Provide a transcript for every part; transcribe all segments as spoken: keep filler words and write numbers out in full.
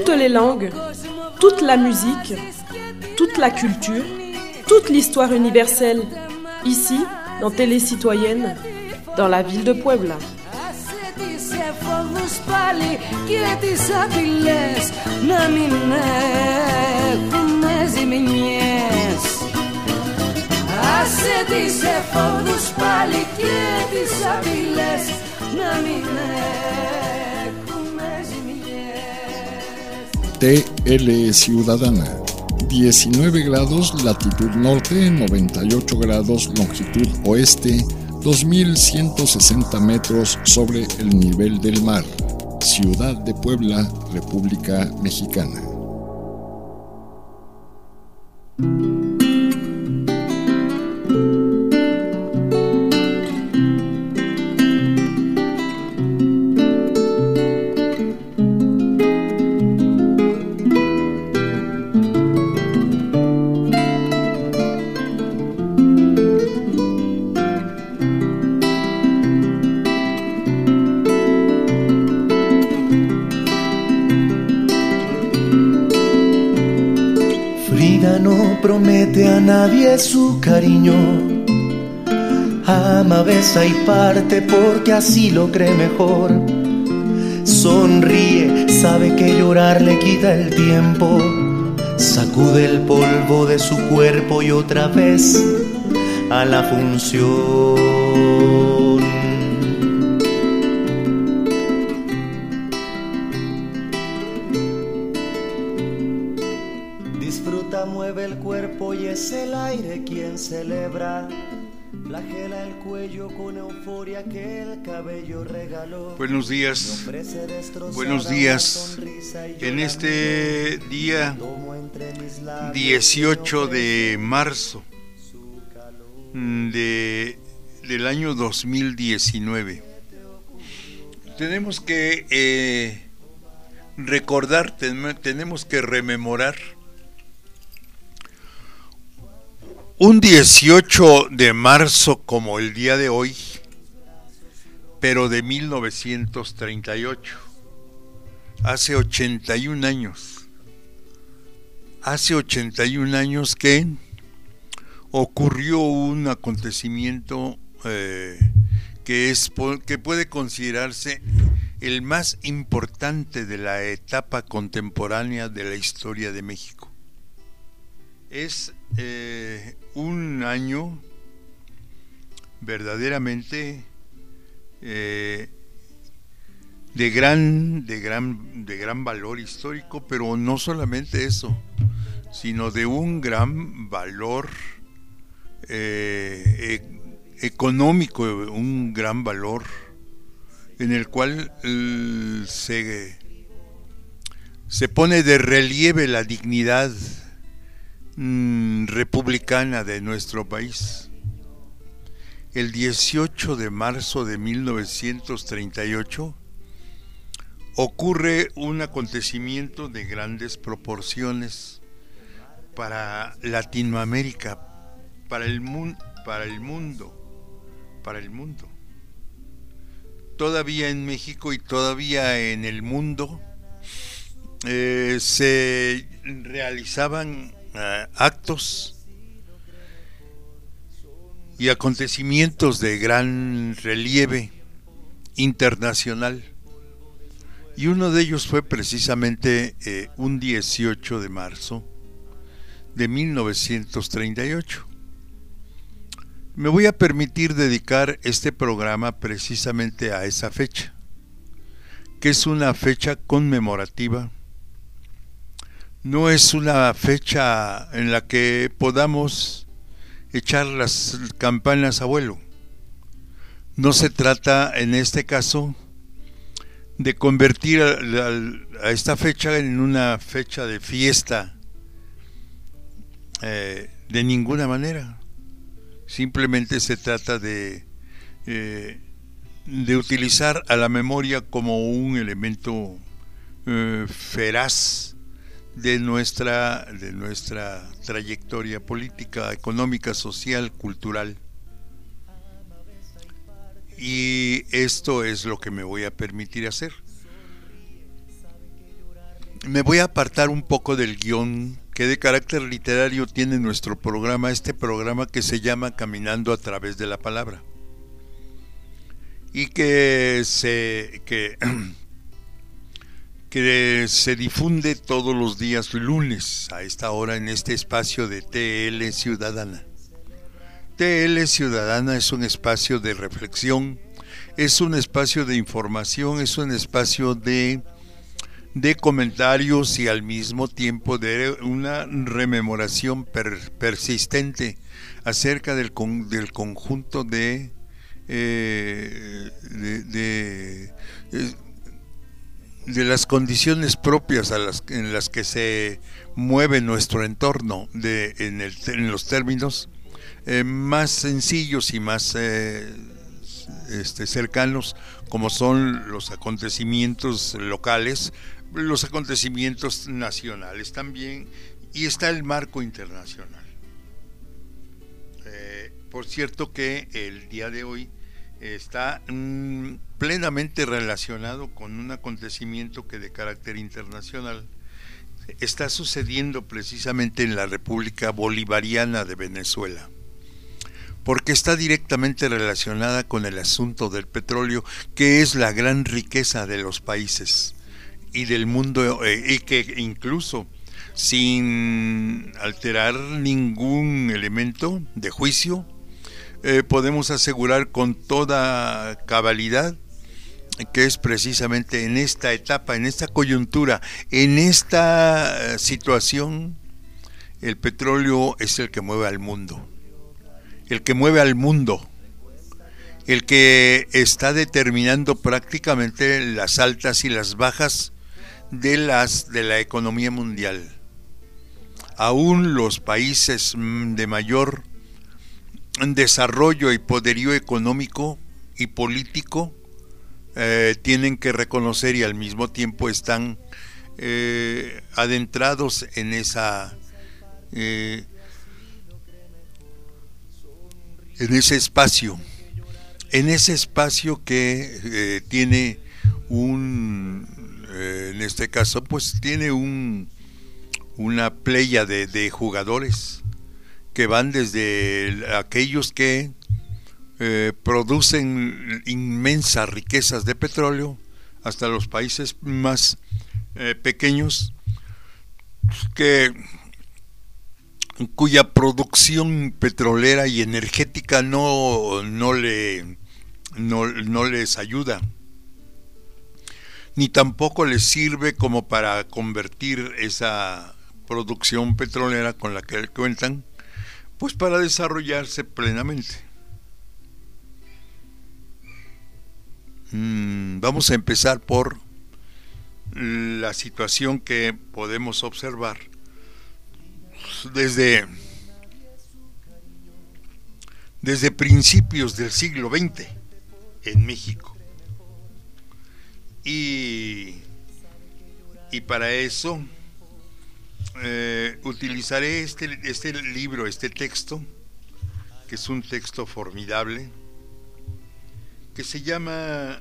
toutes les langues, toute la musique, toute la culture, toute l'histoire universelle, ici, dans Télé Citoyenne, dans la ville de Puebla. T L Ciudadana, diecinueve grados latitud norte, noventa y ocho grados longitud oeste, dos mil ciento sesenta metros sobre el nivel del mar. Ciudad de Puebla, República Mexicana. Promete a nadie su cariño, ama, besa y parte porque así lo cree mejor. Sonríe, sabe que llorar le quita el tiempo, sacude el polvo de su cuerpo y otra vez a la función. Mueve el cuerpo y es el aire quien celebra, flagela el cuello con euforia que el cabello regaló. Buenos días, buenos días. En este día dieciocho de marzo de, del año dos mil diecinueve, tenemos que eh, recordar, ten, tenemos que rememorar un dieciocho de marzo como el día de hoy, pero de mil novecientos treinta y ocho, hace ochenta y un años, hace ochenta y un años que ocurrió un acontecimiento eh, que, es, que puede considerarse el más importante de la etapa contemporánea de la historia de México. Es eh, un año verdaderamente eh, de gran, de gran, de gran valor histórico, pero no solamente eso, sino de un gran valor eh, e- económico, un gran valor en el cual eh, se, se pone de relieve la dignidad republicana de nuestro país. El dieciocho de marzo de mil novecientos treinta y ocho ocurre un acontecimiento de grandes proporciones para Latinoamérica, para el mundo, para el mundo, para el mundo. Todavía en México y todavía en el mundo eh, se realizaban Uh, actos y acontecimientos de gran relieve internacional, y uno de ellos fue precisamente eh, un dieciocho de marzo de mil novecientos treinta y ocho. Me voy a permitir dedicar este programa precisamente a esa fecha, que es una fecha conmemorativa. No es una fecha en la que podamos echar las campanas a vuelo. No se trata en este caso de convertir a, a, a esta fecha en una fecha de fiesta eh, de ninguna manera. Simplemente se trata de, eh, de utilizar a la memoria como un elemento eh, feraz de nuestra, de nuestra trayectoria política, económica, social, cultural. Y esto es lo que me voy a permitir hacer. me voy a apartar un poco del guión que de carácter literario tiene nuestro programa, este programa que se llama Caminando a través de la palabra, y que se que, que se difunde todos los días lunes a esta hora en este espacio de T L Ciudadana. T L Ciudadana es un espacio de reflexión, es un espacio de información, es un espacio de de comentarios y al mismo tiempo de una rememoración per, persistente acerca del, con, del conjunto de, eh, de, de, de las condiciones propias a las, en las que se mueve nuestro entorno, de, en, el, en los términos eh, más sencillos y más eh, este, cercanos, como son los acontecimientos locales, los acontecimientos nacionales también, y está el marco internacional. Eh, por cierto que el día de hoy está mm, plenamente relacionado con un acontecimiento que de carácter internacional está sucediendo precisamente en la República Bolivariana de Venezuela, porque está directamente relacionada con el asunto del petróleo, que es la gran riqueza de los países y del mundo, eh, y que incluso sin alterar ningún elemento de juicio, eh, podemos asegurar con toda cabalidad que es precisamente en esta etapa, en esta coyuntura, en esta situación, el petróleo es el que mueve al mundo, el que mueve al mundo, el que está determinando prácticamente las altas y las bajas de las de la economía mundial. Aún los países de mayor desarrollo y poderío económico y político eh, tienen que reconocer y al mismo tiempo están eh, adentrados en esa eh, en ese espacio, en ese espacio que eh, tiene un en este caso pues tiene un una playa de, de jugadores que van desde aquellos que eh, producen inmensas riquezas de petróleo hasta los países más eh, pequeños que cuya producción petrolera y energética no no le no, no les ayuda, ni tampoco les sirve como para convertir esa producción petrolera con la que cuentan, pues para desarrollarse plenamente. Mm, vamos a empezar por la situación que podemos observar desde, desde principios del siglo veinte en México. Y, y para eso eh, utilizaré este, este libro, este texto, que es un texto formidable, que se llama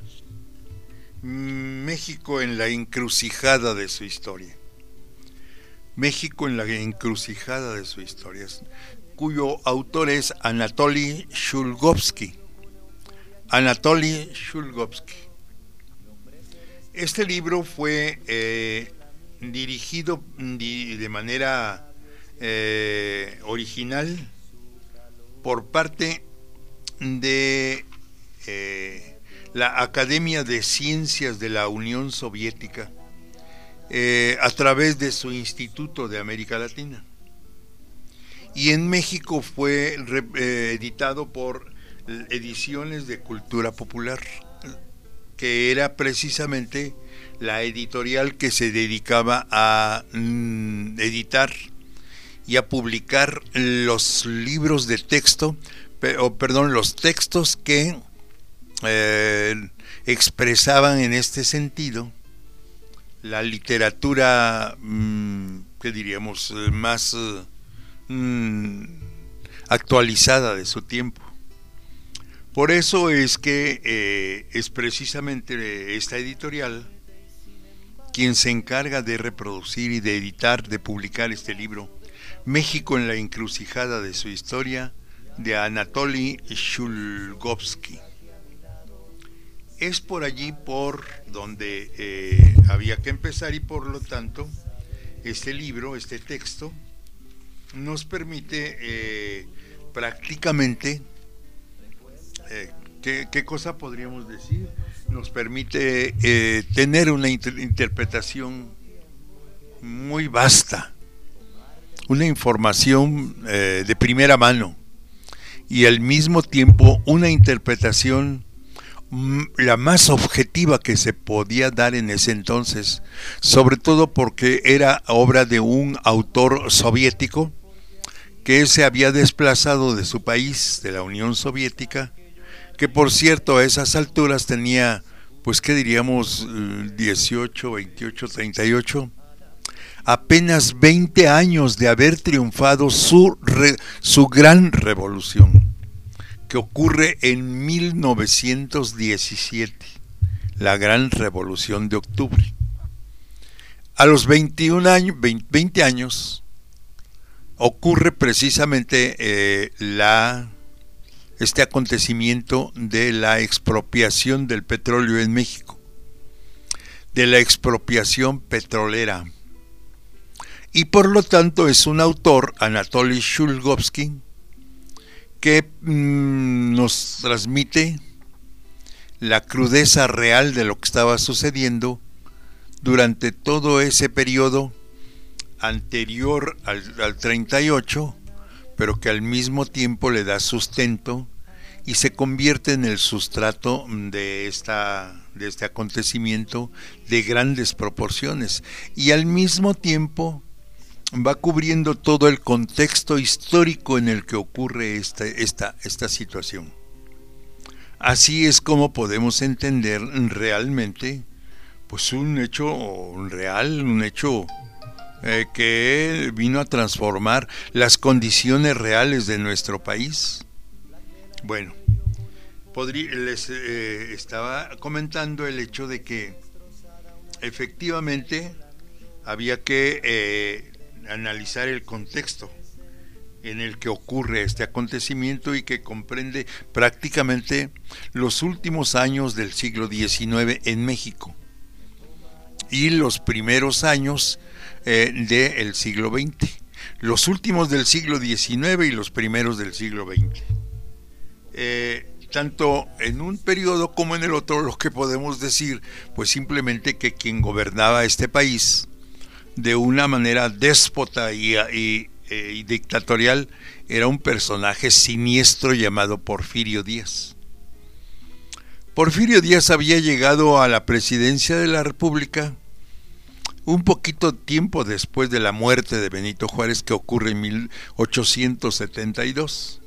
México en la encrucijada de su historia. México en la encrucijada de su historia, cuyo autor es Anatoly Shulgovsky. Anatoly Shulgovsky. Este libro fue eh, dirigido di, de manera eh, original por parte de eh, la Academia de Ciencias de la Unión Soviética eh, a través de su Instituto de América Latina. Y en México fue re, eh, editado por Ediciones de Cultura Popular, que era precisamente la editorial que se dedicaba a mm, editar y a publicar los libros de texto, pe- o perdón, los textos que eh, expresaban en este sentido la literatura, mm, que diríamos, más mm, actualizada de su tiempo. Por eso es que eh, es precisamente esta editorial quien se encarga de reproducir y de editar, de publicar este libro, México en la encrucijada de su historia, de Anatoly Shulgovsky. Es por allí por donde eh, había que empezar, y por lo tanto este libro, este texto, nos permite eh, prácticamente, eh, ¿qué, ¿qué cosa podríamos decir? Nos permite eh, tener una inter- interpretación muy vasta, una información eh, de primera mano, y al mismo tiempo una interpretación mm, la más objetiva que se podía dar en ese entonces, sobre todo porque era obra de un autor soviético que se había desplazado de su país, de la Unión Soviética, que por cierto a esas alturas tenía, pues qué diríamos, dieciocho, veintiocho, treinta y ocho, apenas veinte años de haber triunfado su, re, su gran revolución, que ocurre en mil novecientos diecisiete, la gran revolución de octubre. A los veintiún años, veinte años, ocurre precisamente eh, la... este acontecimiento de la expropiación del petróleo en México, de la expropiación petrolera. Y por lo tanto es un autor, Anatoly Shulgovsky, que mmm, nos transmite la crudeza real de lo que estaba sucediendo durante todo ese periodo anterior al, al treinta y ocho, pero que al mismo tiempo le da sustento y se convierte en el sustrato de esta de este acontecimiento de grandes proporciones, y al mismo tiempo va cubriendo todo el contexto histórico en el que ocurre esta, esta, esta situación. Así es como podemos entender realmente pues un hecho real, un hecho Eh, que vino a transformar las condiciones reales de nuestro país. Bueno, podría, les eh, estaba comentando el hecho de que efectivamente había que eh, analizar el contexto en el que ocurre este acontecimiento y que comprende prácticamente los últimos años del siglo diecinueve en México y los primeros años Eh, del siglo veinte, los últimos del siglo diecinueve y los primeros del siglo veinte. Eh, tanto en un periodo como en el otro, lo que podemos decir, pues simplemente que quien gobernaba este país de una manera déspota y, y, y dictatorial era un personaje siniestro llamado Porfirio Díaz. Porfirio Díaz había llegado a la presidencia de la República un poquito tiempo después de la muerte de Benito Juárez, que ocurre en mil ochocientos setenta y dos.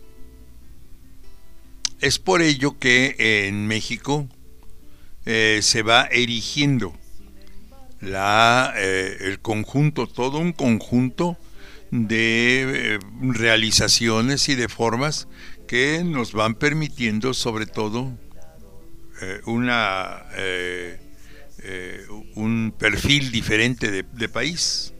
Es por ello que eh, en México eh, se va erigiendo la, eh, el conjunto, todo un conjunto de eh, realizaciones y de formas que nos van permitiendo sobre todo eh, una... Eh, Eh, un perfil diferente de, de país.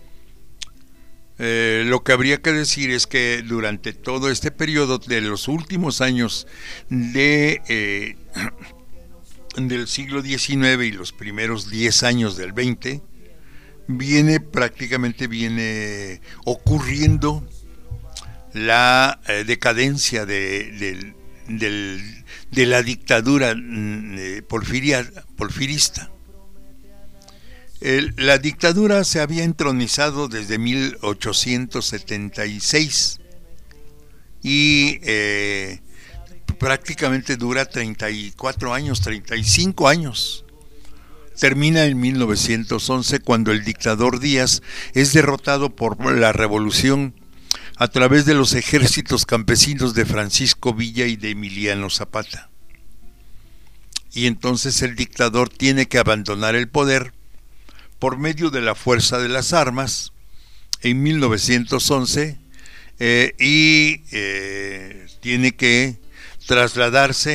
Eh, lo que habría que decir es que durante todo este periodo de los últimos años de eh, del siglo diecinueve y los primeros diez años del veinte, viene prácticamente viene ocurriendo la eh, decadencia de, de, del de la dictadura eh, porfiria, porfirista. El, la dictadura se había entronizado desde mil ochocientos setenta y seis y eh, prácticamente dura treinta y cuatro años, treinta y cinco años. Termina en mil novecientos once, cuando el dictador Díaz es derrotado por la revolución a través de los ejércitos campesinos de Francisco Villa y de Emiliano Zapata. Y entonces el dictador tiene que abandonar el poder por medio de la fuerza de las armas en mil novecientos once eh, y eh, tiene que trasladarse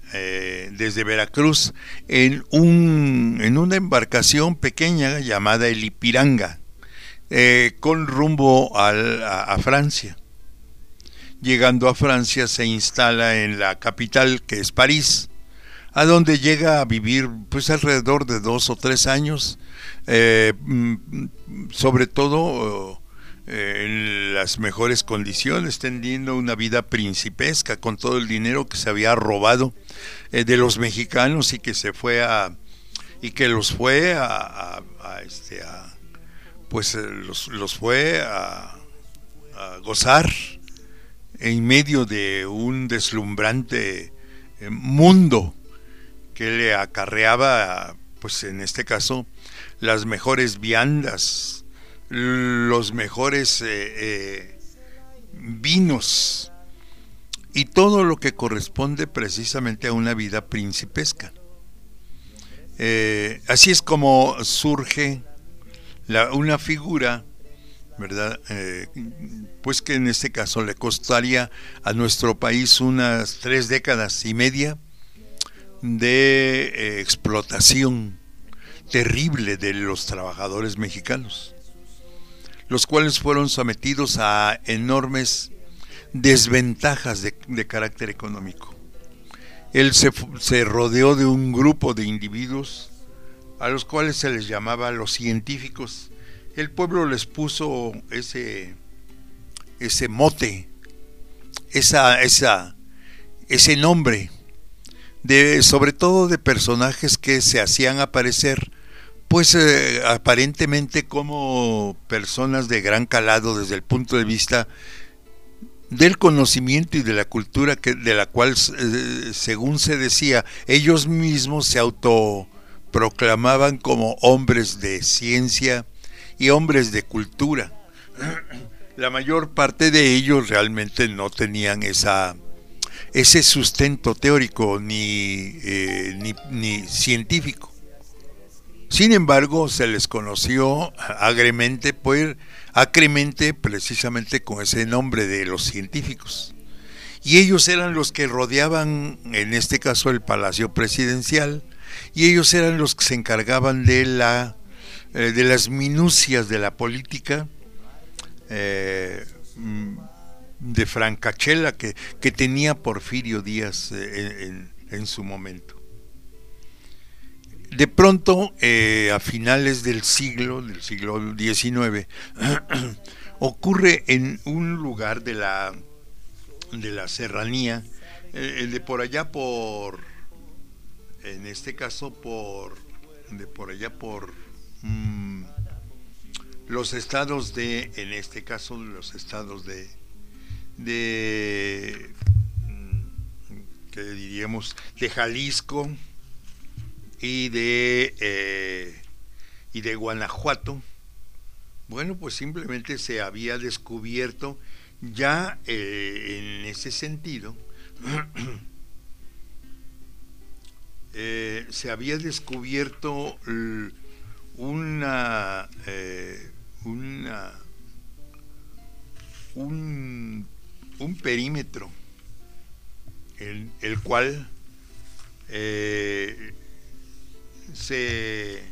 eh, desde Veracruz en, un, en una embarcación pequeña llamada el Ipiranga, eh, con rumbo al, a, a Francia. Llegando a Francia se instala en la capital, que es París, a donde llega a vivir pues alrededor de dos o tres años, eh, sobre todo eh, en las mejores condiciones, teniendo una vida principesca con todo el dinero que se había robado eh, de los mexicanos y que se fue a y que los fue a, a, a este a, pues eh, los, los fue a, a gozar en medio de un deslumbrante eh, mundo que le acarreaba, pues en este caso, las mejores viandas, los mejores eh, eh, vinos y todo lo que corresponde precisamente a una vida principesca. Eh, así es como surge la, una figura, ¿verdad? Eh, pues que en este caso le costaría a nuestro país unas tres décadas y media de eh, explotación terrible de los trabajadores mexicanos, los cuales fueron sometidos a enormes desventajas de, de carácter económico. Él se, se rodeó de un grupo de individuos a los cuales se les llamaba los científicos. El pueblo les puso ese, ese mote, esa, esa, ese nombre, de, sobre todo de personajes que se hacían aparecer, pues eh, aparentemente como personas de gran calado desde el punto de vista del conocimiento y de la cultura que, de la cual, eh, según se decía, ellos mismos se autoproclamaban como hombres de ciencia y hombres de cultura. La mayor parte de ellos realmente no tenían esa, ese sustento teórico ni, eh, ni, ni científico. Sin embargo, se les conoció agremente, pues, acremente precisamente con ese nombre de los científicos. Y ellos eran los que rodeaban, en este caso, el Palacio Presidencial, y ellos eran los que se encargaban de la eh, de las minucias de la política eh, de francachela que, que tenía Porfirio Díaz eh, en, en su momento. De pronto, eh, a finales del siglo, del siglo diecinueve, ocurre en un lugar de la, de la serranía, eh, de por allá por, en este caso por, de por allá por mmm, los estados de, en este caso los estados de, de, ¿qué diríamos? De Jalisco y de eh, y de Guanajuato. Bueno, pues simplemente se había descubierto ya eh, en ese sentido eh, se había descubierto una eh, una un, un perímetro el, el cual eh, se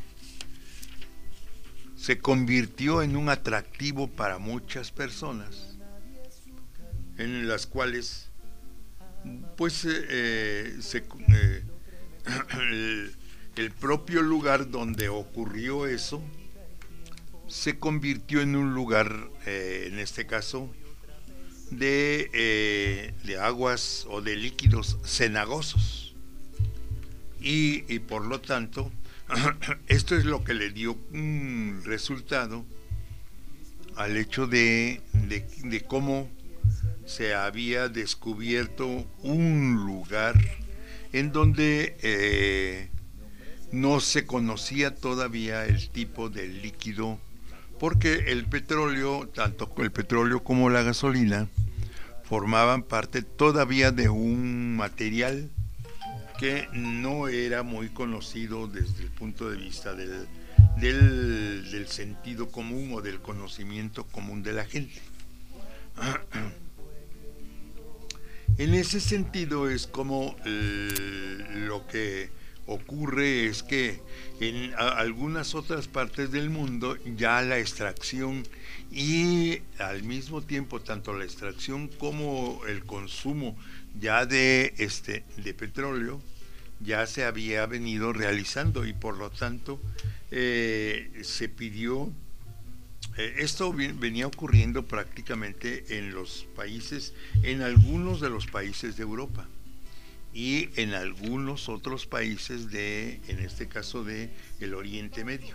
se convirtió en un atractivo para muchas personas, en las cuales pues eh, se, eh, el, el propio lugar donde ocurrió eso se convirtió en un lugar eh, en este caso de, eh, de aguas o de líquidos cenagosos y, y por lo tanto esto es lo que le dio un resultado al hecho de, de, de cómo se había descubierto un lugar en donde eh, no se conocía todavía el tipo de líquido, porque el petróleo, tanto el petróleo como la gasolina, formaban parte todavía de un material que no era muy conocido desde el punto de vista del, del, del sentido común o del conocimiento común de la gente. En ese sentido es como eh, lo que ocurre es que en a, algunas otras partes del mundo ya la extracción y al mismo tiempo tanto la extracción como el consumo ya de este de petróleo ya se había venido realizando, y por lo tanto eh, se pidió. Esto venía ocurriendo prácticamente en los países, en algunos de los países de Europa y en algunos otros países de, en este caso, de el Oriente Medio.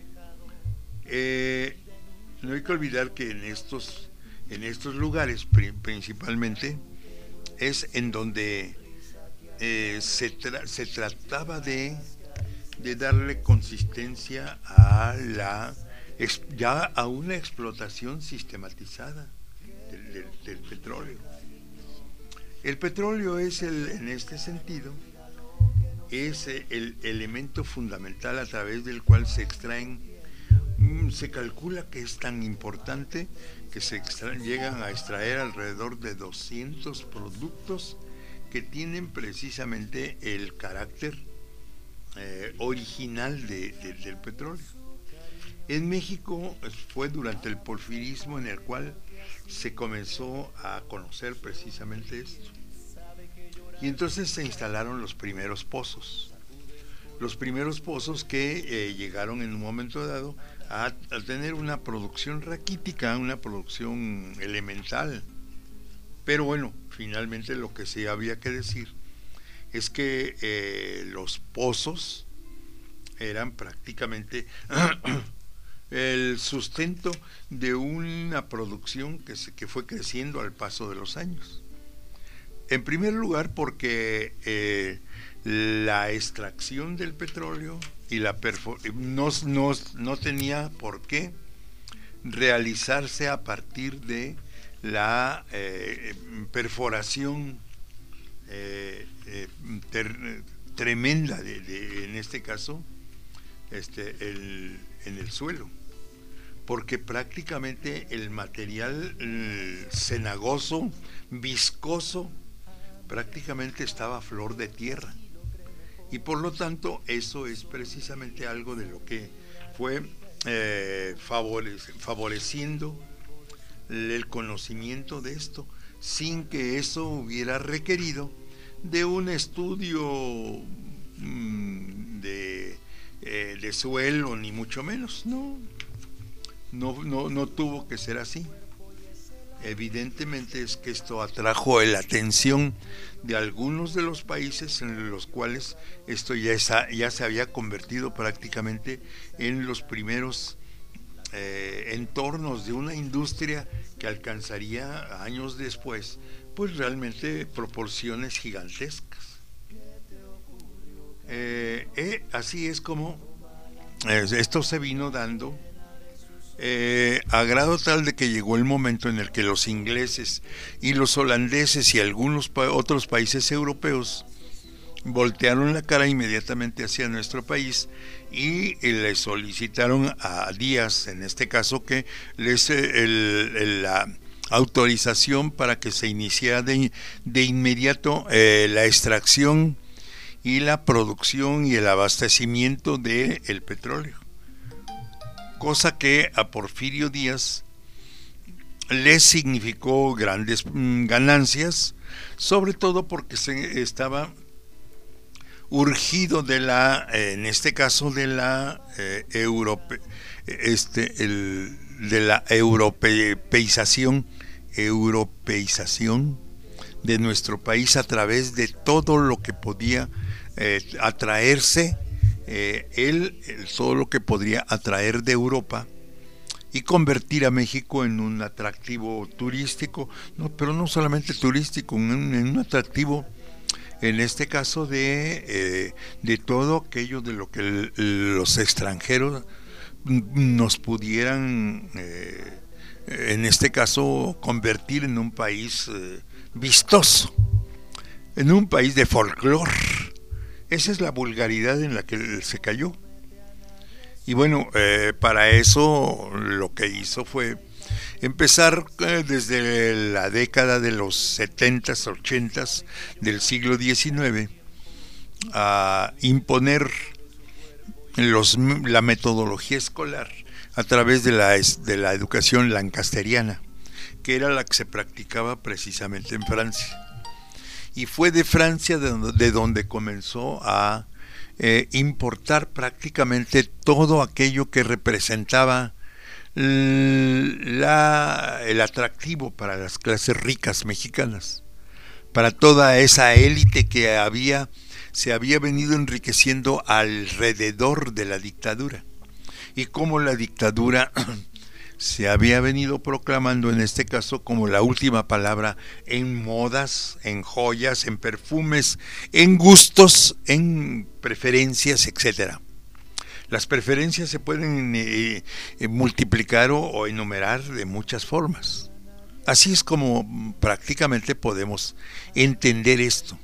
Eh, no hay que olvidar que en estos, en estos lugares principalmente es en donde eh, se, tra se trataba de, de darle consistencia a la ya a una explotación sistematizada del, del, del petróleo. El petróleo es el, en este sentido, es el elemento fundamental a través del cual se extraen, se calcula que es tan importante que se extraen, llegan a extraer alrededor de doscientos productos que tienen precisamente el carácter eh, original de, de, del petróleo. En México fue durante el porfirismo en el cual se comenzó a conocer precisamente esto. Y entonces se instalaron los primeros pozos. Los primeros pozos que eh, llegaron en un momento dado a, a tener una producción raquítica, una producción elemental. Pero bueno, finalmente lo que sí había que decir es que eh, los pozos eran prácticamente el sustento de una producción que, se, que fue creciendo al paso de los años. En primer lugar porque eh, la extracción del petróleo y la no, no, no tenía por qué realizarse a partir de la eh, perforación eh, eh, ter, tremenda de, de, en este caso este, el, en el suelo, porque prácticamente el material el cenagoso, viscoso, prácticamente estaba a flor de tierra, y por lo tanto eso es precisamente algo de lo que fue eh, favorece, favoreciendo el conocimiento de esto, sin que eso hubiera requerido de un estudio mmm, de, eh, de suelo, ni mucho menos. No, no, no, no tuvo que ser así. Evidentemente es que esto atrajo la atención de algunos de los países en los cuales esto ya, esa, ya se había convertido prácticamente en los primeros eh, entornos de una industria que alcanzaría años después pues realmente proporciones gigantescas. Eh, eh, así es como eh, esto se vino dando Eh, a grado tal de que llegó el momento en el que los ingleses y los holandeses y algunos pa otros países europeos voltearon la cara inmediatamente hacia nuestro país y, y le solicitaron a Díaz, en este caso, que les el, el, la autorización para que se iniciara de, de inmediato eh, la extracción y la producción y el abastecimiento del de petróleo. Cosa que a Porfirio Díaz le significó grandes mm, ganancias, sobre todo porque se estaba urgido de la, eh, en este caso de la eh, europe, este, el, de la europeización, europeización de nuestro país a través de todo lo que podía eh, atraerse. Eh, él, él todo lo que podría atraer de Europa y convertir a México en un atractivo turístico, no, pero no solamente turístico, en un, en un atractivo, en este caso de, eh, de todo aquello de lo que el, los extranjeros nos pudieran, eh, en este caso, convertir en un país eh, vistoso, en un país de folclore. Esa es la vulgaridad en la que se cayó. Y bueno, eh, para eso lo que hizo fue empezar eh, desde la década de los setentas, ochentas del siglo diecinueve a imponer los, la metodología escolar a través de la, de la educación lancasteriana, que era la que se practicaba precisamente en Francia. Y fue de Francia de donde, de donde comenzó a eh, importar prácticamente todo aquello que representaba la, el atractivo para las clases ricas mexicanas, para toda esa élite que había, se había venido enriqueciendo alrededor de la dictadura, y cómo la dictadura se había venido proclamando en este caso como la última palabra en modas, en joyas, en perfumes, en gustos, en preferencias, etcétera. Las preferencias se pueden eh, eh, multiplicar o, o enumerar de muchas formas. Así es como prácticamente podemos entender esto.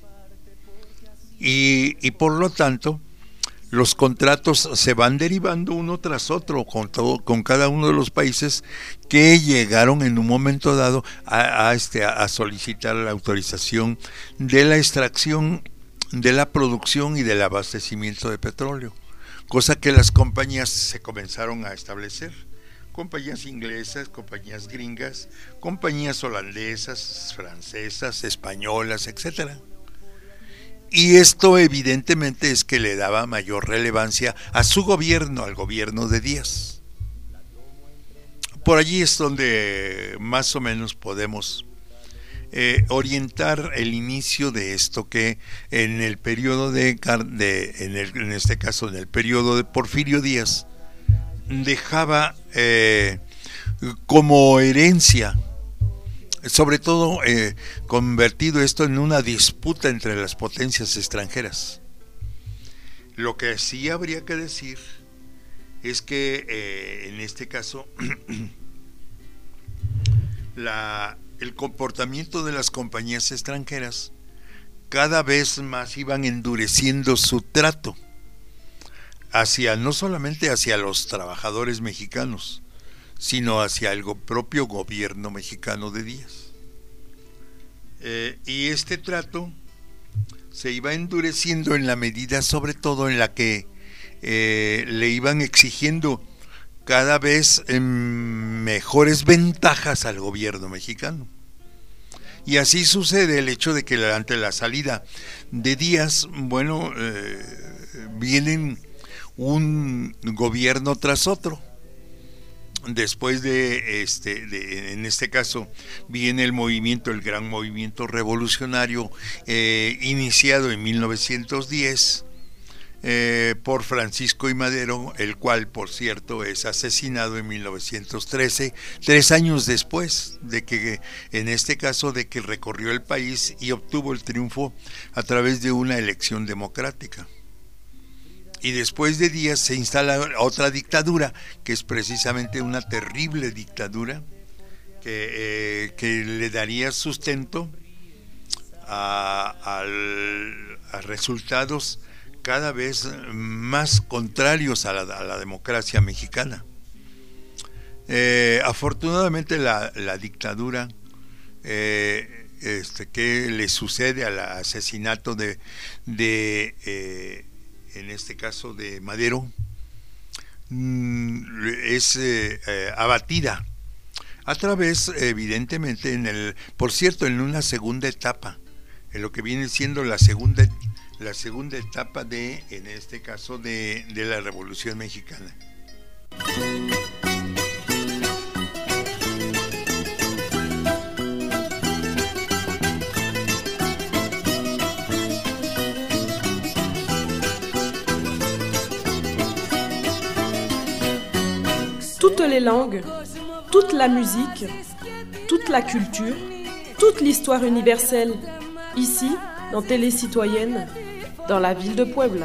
Y, y por lo tanto, los contratos se van derivando uno tras otro con todo, con cada uno de los países que llegaron en un momento dado a, a, este, a solicitar la autorización de la extracción, de la producción y del abastecimiento de petróleo, cosa que las compañías se comenzaron a establecer. Compañías inglesas, compañías gringas, compañías holandesas, francesas, españolas, etcétera. Y esto evidentemente es que le daba mayor relevancia a su gobierno, al gobierno de Díaz. Por allí es donde más o menos podemos eh, orientar el inicio de esto, que en el periodo de, de en, el, en este caso en el periodo de Porfirio Díaz, dejaba eh, como herencia, sobre todo eh, convertido esto en una disputa entre las potencias extranjeras. Lo que sí habría que decir es que eh, en este caso la, el comportamiento de las compañías extranjeras cada vez más iban endureciendo su trato hacia, no solamente hacia los trabajadores mexicanos, sino hacia el propio gobierno mexicano de Díaz. Eh, y este trato se iba endureciendo en la medida, sobre todo, en la que eh, le iban exigiendo cada vez eh, mejores ventajas al gobierno mexicano. Y así sucede el hecho de que ante la salida de Díaz, bueno, eh, vienen un gobierno tras otro. Después de este, de, en este caso, viene el movimiento, el gran movimiento revolucionario eh, iniciado en mil novecientos diez eh, por Francisco I. Madero, el cual, por cierto, es asesinado en mil novecientos trece, tres años después de que, en este caso, de que recorrió el país y obtuvo el triunfo a través de una elección democrática. Y después de Díaz se instala otra dictadura, que es precisamente una terrible dictadura, que, eh, que le daría sustento a, a, a resultados cada vez más contrarios a la, a la democracia mexicana. Eh, afortunadamente la, la dictadura eh, este, que le sucede al asesinato de... de eh, en este caso de Madero, es eh, eh, abatida a través, evidentemente, en el, por cierto, en una segunda etapa, en lo que viene siendo la segunda, la segunda etapa de, en este caso, de, de la Revolución Mexicana. Toutes les langues, toute la musique, toute la culture, toute l'histoire universelle, ici, dans Télé Citoyenne, dans la ville de Puebla.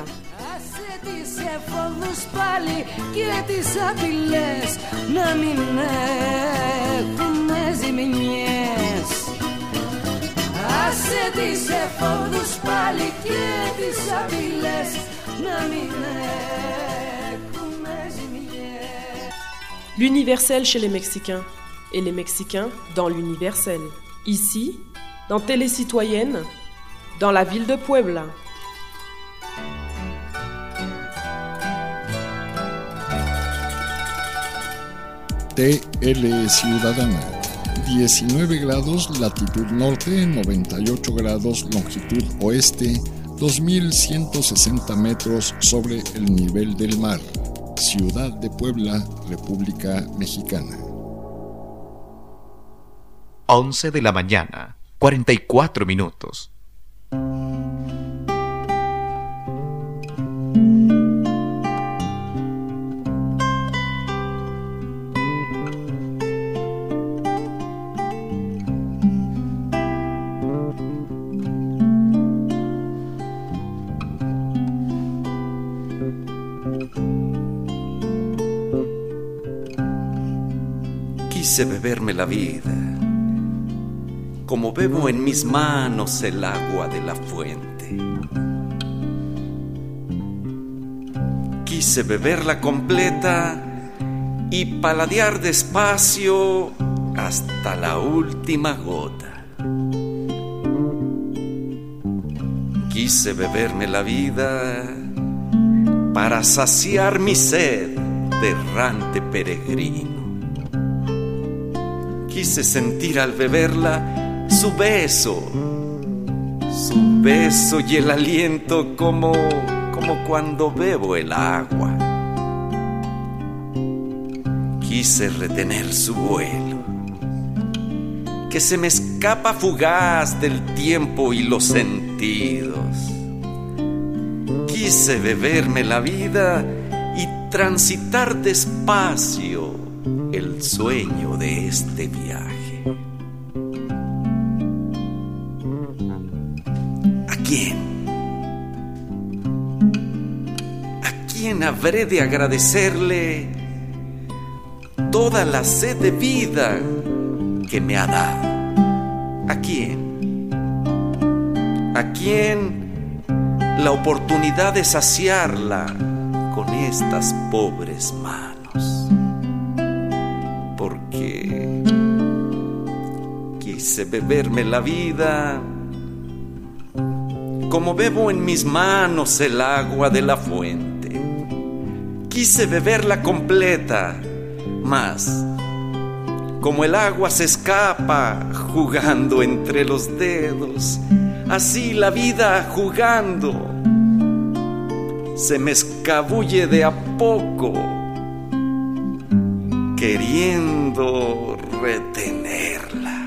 L'universel chez les Mexicains et les Mexicains dans l'universel. Ici, dans Télé Citoyenne, dans la ville de Puebla. T L Ciudadana, diecinueve grados latitud norte, noventa y ocho grados longitud oeste, dos mil ciento sesenta metros sobre el nivel del mar. Ciudad de Puebla, República Mexicana. once de la mañana, cuarenta y cuatro minutos. Quise beberme la vida, como bebo en mis manos el agua de la fuente. Quise beberla completa y paladear despacio hasta la última gota. Quise beberme la vida para saciar mi sed de errante peregrino. Quise sentir al beberla su beso, su beso y el aliento como, como cuando bebo el agua. Quise retener su vuelo, que se me escapa fugaz del tiempo y los sentidos. Quise beberme la vida y transitar despacio el sueño de este viaje. ¿A quién? ¿A quién habré de agradecerle toda la sed de vida que me ha dado? ¿A quién? ¿A quién la oportunidad de saciarla con estas pobres manos? Porque quise beberme la vida como bebo en mis manos el agua de la fuente. Quise beberla completa, mas como el agua se escapa jugando entre los dedos, así la vida jugando se me escabulle de a poco, queriendo retenerla.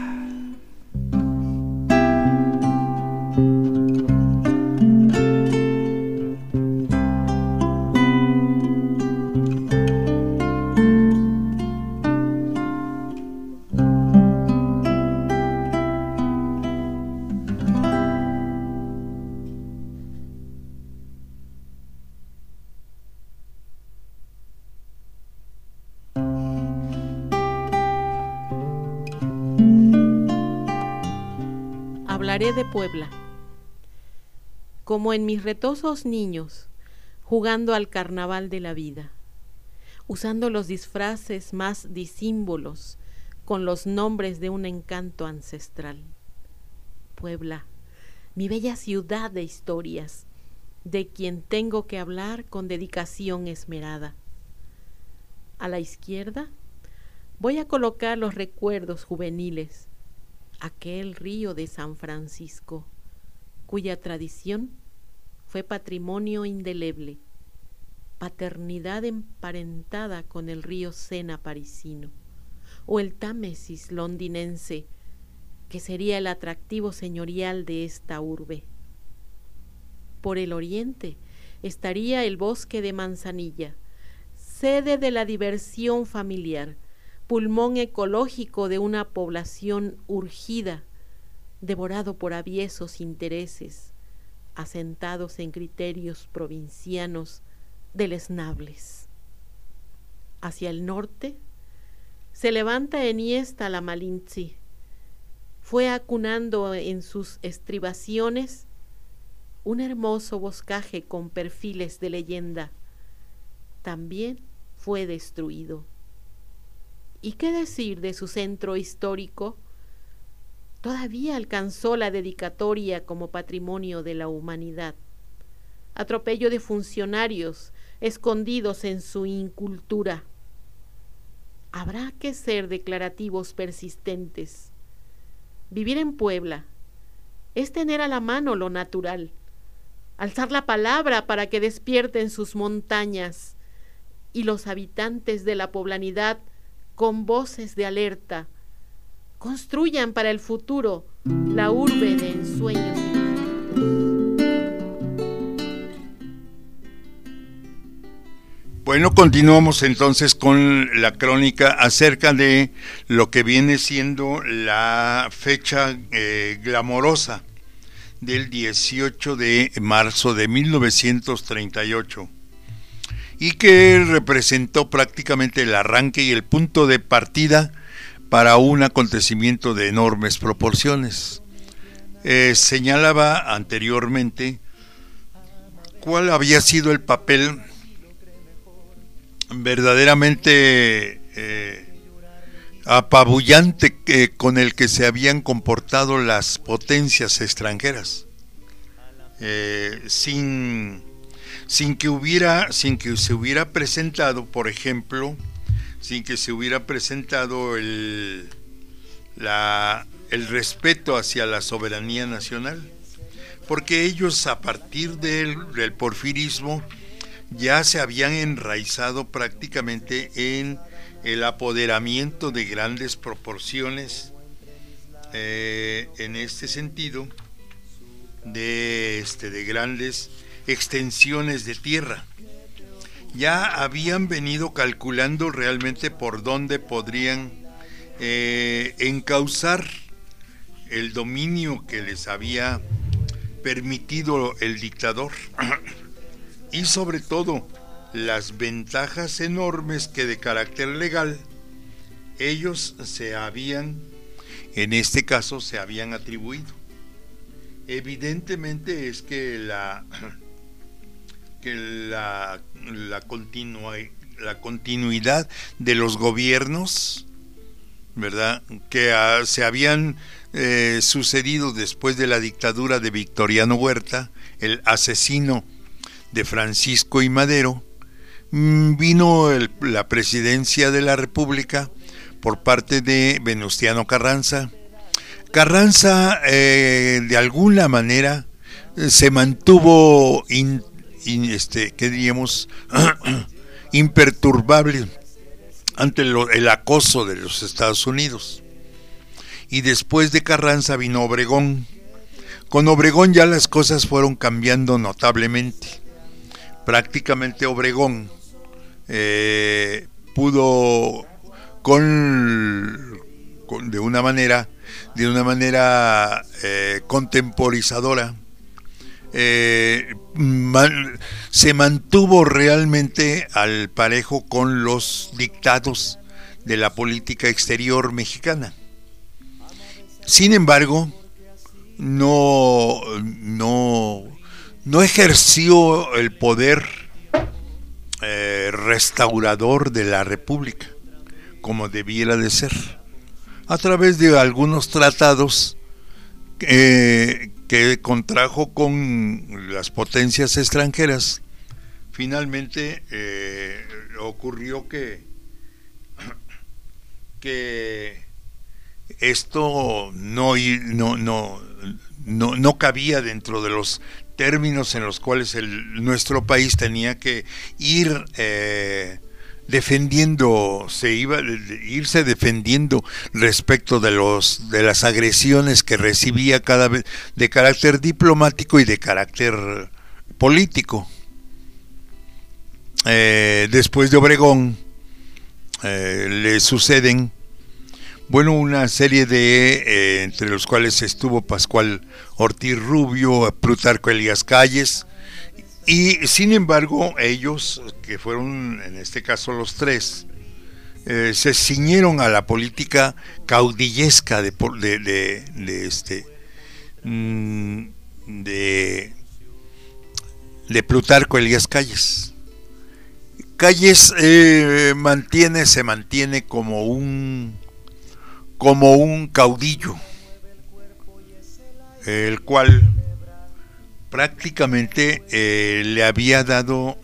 Hablaré de Puebla. Como en mis retosos niños, jugando al carnaval de la vida, usando los disfraces más disímbolos con los nombres de un encanto ancestral. Puebla, mi bella ciudad de historias, de quien tengo que hablar con dedicación esmerada. A la izquierda voy a colocar los recuerdos juveniles, aquel río de San Francisco, cuya tradición fue patrimonio indeleble, paternidad emparentada con el río Sena parisino, o el Támesis londinense, que sería el atractivo señorial de esta urbe. Por el oriente estaría el bosque de Manzanilla, sede de la diversión familiar, pulmón ecológico de una población urgida, devorado por aviesos intereses, asentados en criterios provincianos deleznables. Hacia el norte se levanta enhiesta la Malintzí. Fue acunando en sus estribaciones un hermoso boscaje con perfiles de leyenda. También fue destruido. ¿Y qué decir de su centro histórico? Todavía alcanzó la dedicatoria como patrimonio de la humanidad. Atropello de funcionarios escondidos en su incultura. Habrá que ser declarativos persistentes. Vivir en Puebla es tener a la mano lo natural, alzar la palabra para que despierten sus montañas y los habitantes de la poblanidad con voces de alerta construyan para el futuro la urbe de ensueños. Bueno, continuamos entonces con la crónica acerca de lo que viene siendo la fecha eh, glamorosa del dieciocho de marzo de mil novecientos treinta y ocho y que representó prácticamente el arranque y el punto de partida para un acontecimiento de enormes proporciones. Eh, señalaba anteriormente cuál había sido el papel verdaderamente eh, apabullante eh, con el que se habían comportado las potencias extranjeras, eh, sin, sin que hubiera, sin que se hubiera presentado, por ejemplo, sin que se hubiera presentado el, la, el respeto hacia la soberanía nacional, porque ellos a partir del, del porfirismo ya se habían enraizado prácticamente en el apoderamiento de grandes proporciones, eh, en este sentido, de, este, de grandes extensiones de tierra. Ya habían venido calculando realmente por dónde podrían eh, encauzar el dominio que les había permitido el dictador y sobre todo las ventajas enormes que de carácter legal ellos se habían, en este caso se habían atribuido. Evidentemente es que la que la la, continua, la continuidad de los gobiernos, ¿verdad?, que uh, se habían eh, sucedido después de la dictadura de Victoriano Huerta, el asesino de Francisco I. Madero, vino el, la presidencia de la República por parte de Venustiano Carranza. Carranza eh, de alguna manera eh, se mantuvo in, in, este, ¿qué diríamos? imperturbable ante lo, el acoso de los Estados Unidos. Y después de Carranza vino Obregón. Con Obregón ya las cosas fueron cambiando notablemente. Prácticamente Obregón eh, pudo con, con de una manera de una manera eh, contemporizadora eh, man, se mantuvo realmente al parejo con los dictados de la política exterior mexicana. Sin embargo, no no no ejerció el poder eh, restaurador de la República como debiera de ser, a través de algunos tratados eh, que contrajo con las potencias extranjeras. Finalmente eh, ocurrió que que esto no no no no, no cabía dentro de los términos en los cuales el, nuestro país tenía que ir eh, defendiendo, se iba irse defendiendo respecto de los de las agresiones que recibía cada vez de carácter diplomático y de carácter político. Eh, después de Obregón eh, le suceden bueno, una serie de, eh, entre los cuales estuvo Pascual Ortiz Rubio, Plutarco Elías Calles, y sin embargo ellos, que fueron en este caso los tres, eh, se ciñeron a la política caudillesca de, de, de, de este de, de Plutarco Elías Calles. Calles eh, mantiene, se mantiene como un como un caudillo, el cual prácticamente eh, le había dado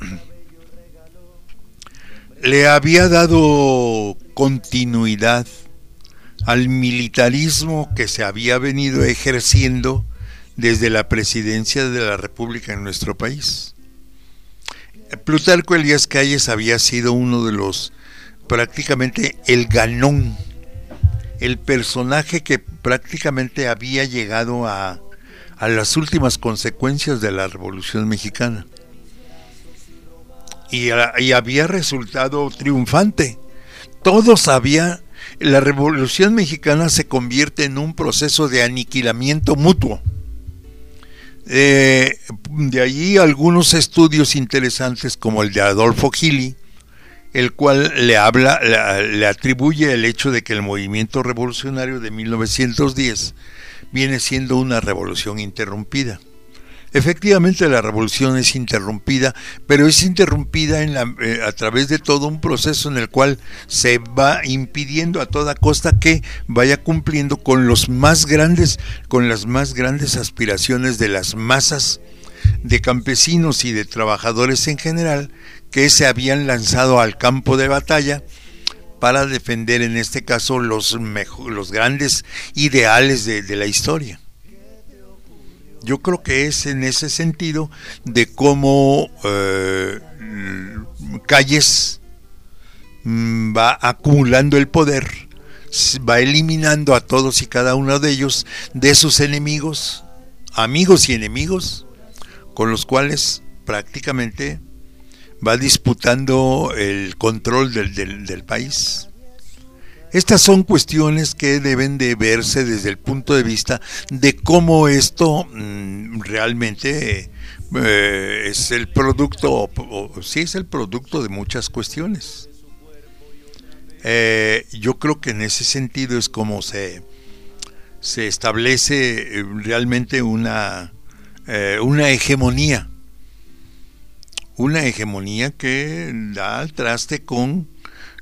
le había dado continuidad al militarismo que se había venido ejerciendo desde la presidencia de la República en nuestro país. Plutarco Elías Calles había sido uno de los, prácticamente el ganón, el personaje que prácticamente había llegado a, a las últimas consecuencias de la Revolución Mexicana. Y, y había resultado triunfante. Todos había, la Revolución Mexicana se convierte en un proceso de aniquilamiento mutuo. Eh, de allí algunos estudios interesantes como el de Adolfo Gili, el cual le habla, le, le atribuye el hecho de que el movimiento revolucionario de mil novecientos diez viene siendo una revolución interrumpida. Efectivamente, la revolución es interrumpida, pero es interrumpida en la, eh, a través de todo un proceso en el cual se va impidiendo a toda costa que vaya cumpliendo con los más grandes, con las más grandes aspiraciones de las masas de campesinos y de trabajadores en general que se habían lanzado al campo de batalla para defender, en este caso, los, mejor, los grandes ideales de, de la historia. Yo creo que es en ese sentido de cómo eh, Calles va acumulando el poder, va eliminando a todos y cada uno de ellos de sus enemigos, amigos y enemigos, con los cuales prácticamente va disputando el control del, del, del país. Estas son cuestiones que deben de verse desde el punto de vista de cómo esto mmm, realmente eh, es el producto, o, o, sí es el producto de muchas cuestiones. Eh, yo creo que en ese sentido es como se, se establece realmente una, eh, una hegemonía, una hegemonía que da al traste con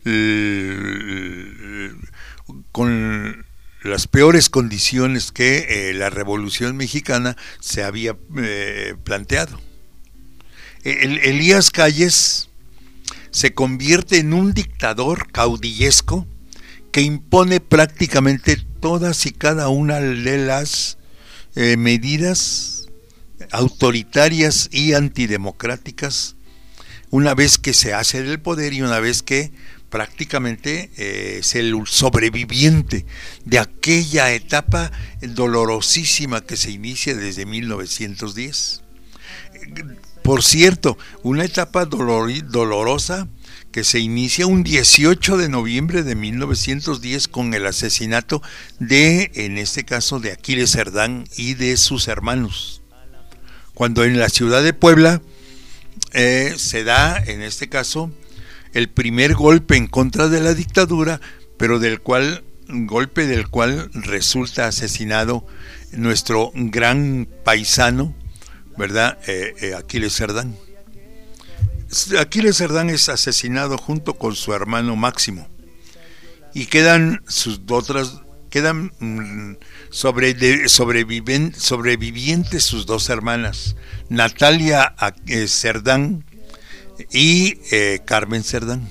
con las peores condiciones que eh, la Revolución Mexicana se había eh, planteado. El, Elías Calles se convierte en un dictador caudillesco que impone prácticamente todas y cada una de las eh, medidas autoritarias y antidemocráticas una vez que se hace del poder y una vez que prácticamente eh, es el sobreviviente de aquella etapa dolorosísima que se inicia desde mil novecientos diez. Por cierto, una etapa dolor, dolorosa que se inicia un dieciocho de noviembre de mil novecientos diez con el asesinato de, en este caso, de Aquiles Cerdán y de sus hermanos. Cuando en la ciudad de Puebla eh, se da, en este caso, el primer golpe en contra de la dictadura, pero del cual, golpe del cual resulta asesinado nuestro gran paisano, ¿verdad? Eh, eh, Aquiles Cerdán. Aquiles Cerdán es asesinado junto con su hermano Máximo y quedan sus otras, quedan mmm, sobre, de, sobreviven, sobrevivientes sus dos hermanas, Natalia eh, Cerdán y eh, Carmen Cerdán.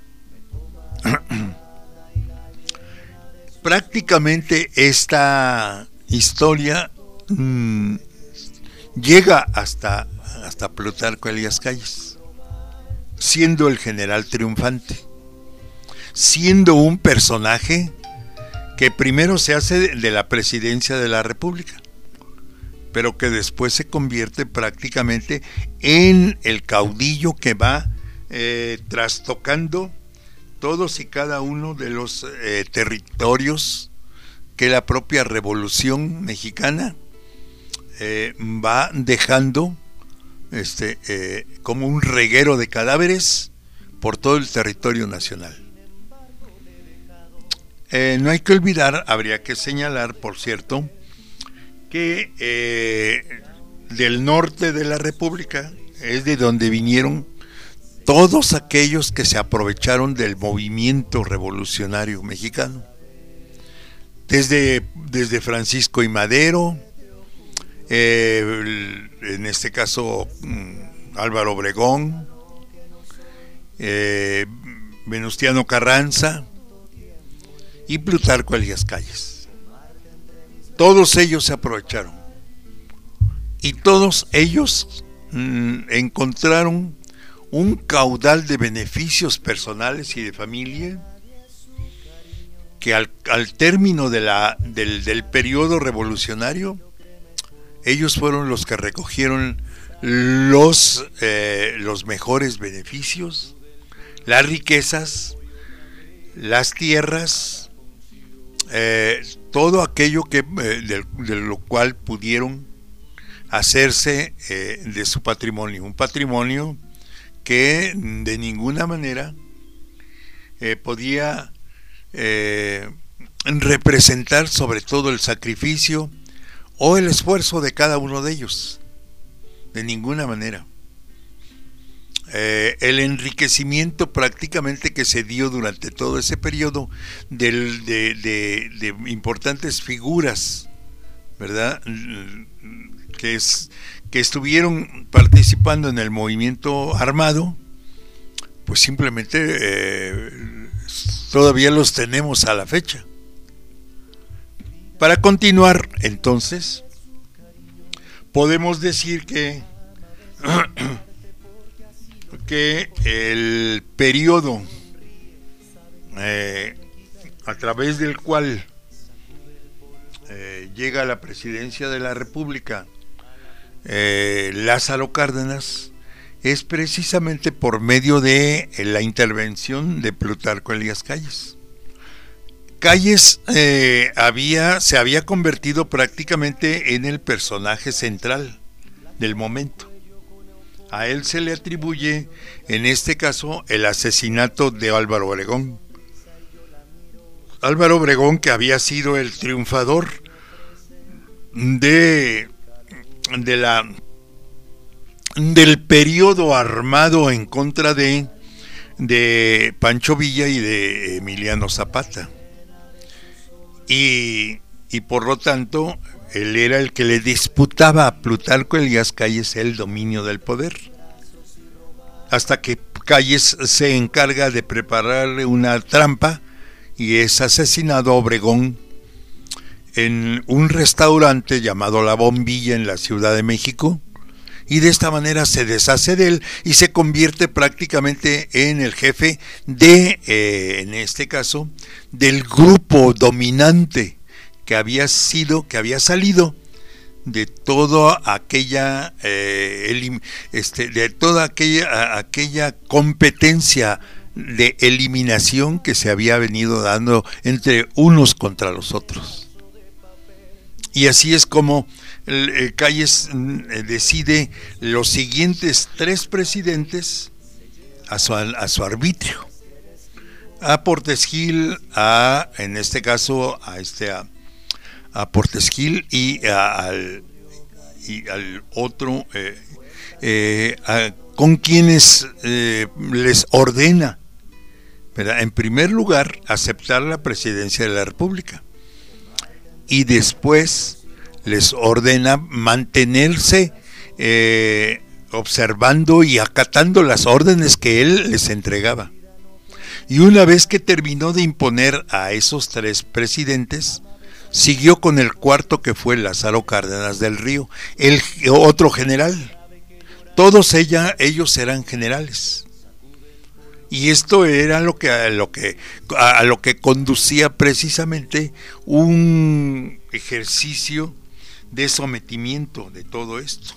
Prácticamente esta historia mmm, llega hasta, hasta Plutarco Elías Calles, siendo el general triunfante, siendo un personaje que primero se hace de la presidencia de la República, pero que después se convierte prácticamente en el caudillo que va eh, trastocando todos y cada uno de los eh, territorios que la propia Revolución Mexicana eh, va dejando este, eh, como un reguero de cadáveres por todo el territorio nacional. Eh, no hay que olvidar, habría que señalar, por cierto, que eh, del norte de la República es de donde vinieron todos aquellos que se aprovecharon del movimiento revolucionario mexicano, desde, desde Francisco I. Madero, eh, en este caso Álvaro Obregón, eh, Venustiano Carranza y Plutarco Elías Calles. Todos ellos se aprovecharon y todos ellos mmm, encontraron un caudal de beneficios personales y de familia que al, al término de la, del, del periodo revolucionario, ellos fueron los que recogieron los, eh, los mejores beneficios, las riquezas, las tierras, eh, todo aquello que, eh, de, de lo cual pudieron hacerse eh, de su patrimonio, un patrimonio que de ninguna manera eh, podía eh, representar sobre todo el sacrificio o el esfuerzo de cada uno de ellos, de ninguna manera. Eh, el enriquecimiento prácticamente que se dio durante todo ese periodo del, de, de, de importantes figuras, ¿verdad?, que, es, que estuvieron participando en el movimiento armado, pues simplemente eh, todavía los tenemos a la fecha. Para continuar, entonces, podemos decir que que el periodo eh, a través del cual eh, llega a la presidencia de la República eh, Lázaro Cárdenas es precisamente por medio de eh, la intervención de Plutarco Elías Calles. Calles eh, había, se había convertido prácticamente en el personaje central del momento. A él se le atribuye, en este caso, el asesinato de Álvaro Obregón. Álvaro Obregón, que había sido el triunfador de, de la, del periodo armado en contra de, de Pancho Villa y de Emiliano Zapata. Y, y por lo tanto, él era el que le disputaba a Plutarco Elías Calles el dominio del poder, hasta que Calles se encarga de prepararle una trampa y es asesinado a Obregón en un restaurante llamado La Bombilla en la Ciudad de México, y de esta manera se deshace de él y se convierte prácticamente en el jefe de, eh, en este caso, del grupo dominante que había sido, que había salido de toda aquella eh, elim, este, de toda aquella aquella competencia de eliminación que se había venido dando entre unos contra los otros. Y así es como el, el Calles eh, decide los siguientes tres presidentes a su, a su arbitrio: a Portes Gil, a, en este caso, a este a, a Portes Gil y, a, al, y al otro, eh, eh, a, con quienes eh, les ordena, ¿verdad?, en primer lugar, aceptar la presidencia de la República, y después les ordena mantenerse eh, observando y acatando las órdenes que él les entregaba. Y una vez que terminó de imponer a esos tres presidentes, siguió con el cuarto, que fue Lázaro Cárdenas del Río, el otro general. Todos ella, ellos eran generales. Y esto era lo que, a, lo que, a lo que conducía precisamente un ejercicio de sometimiento de todo esto.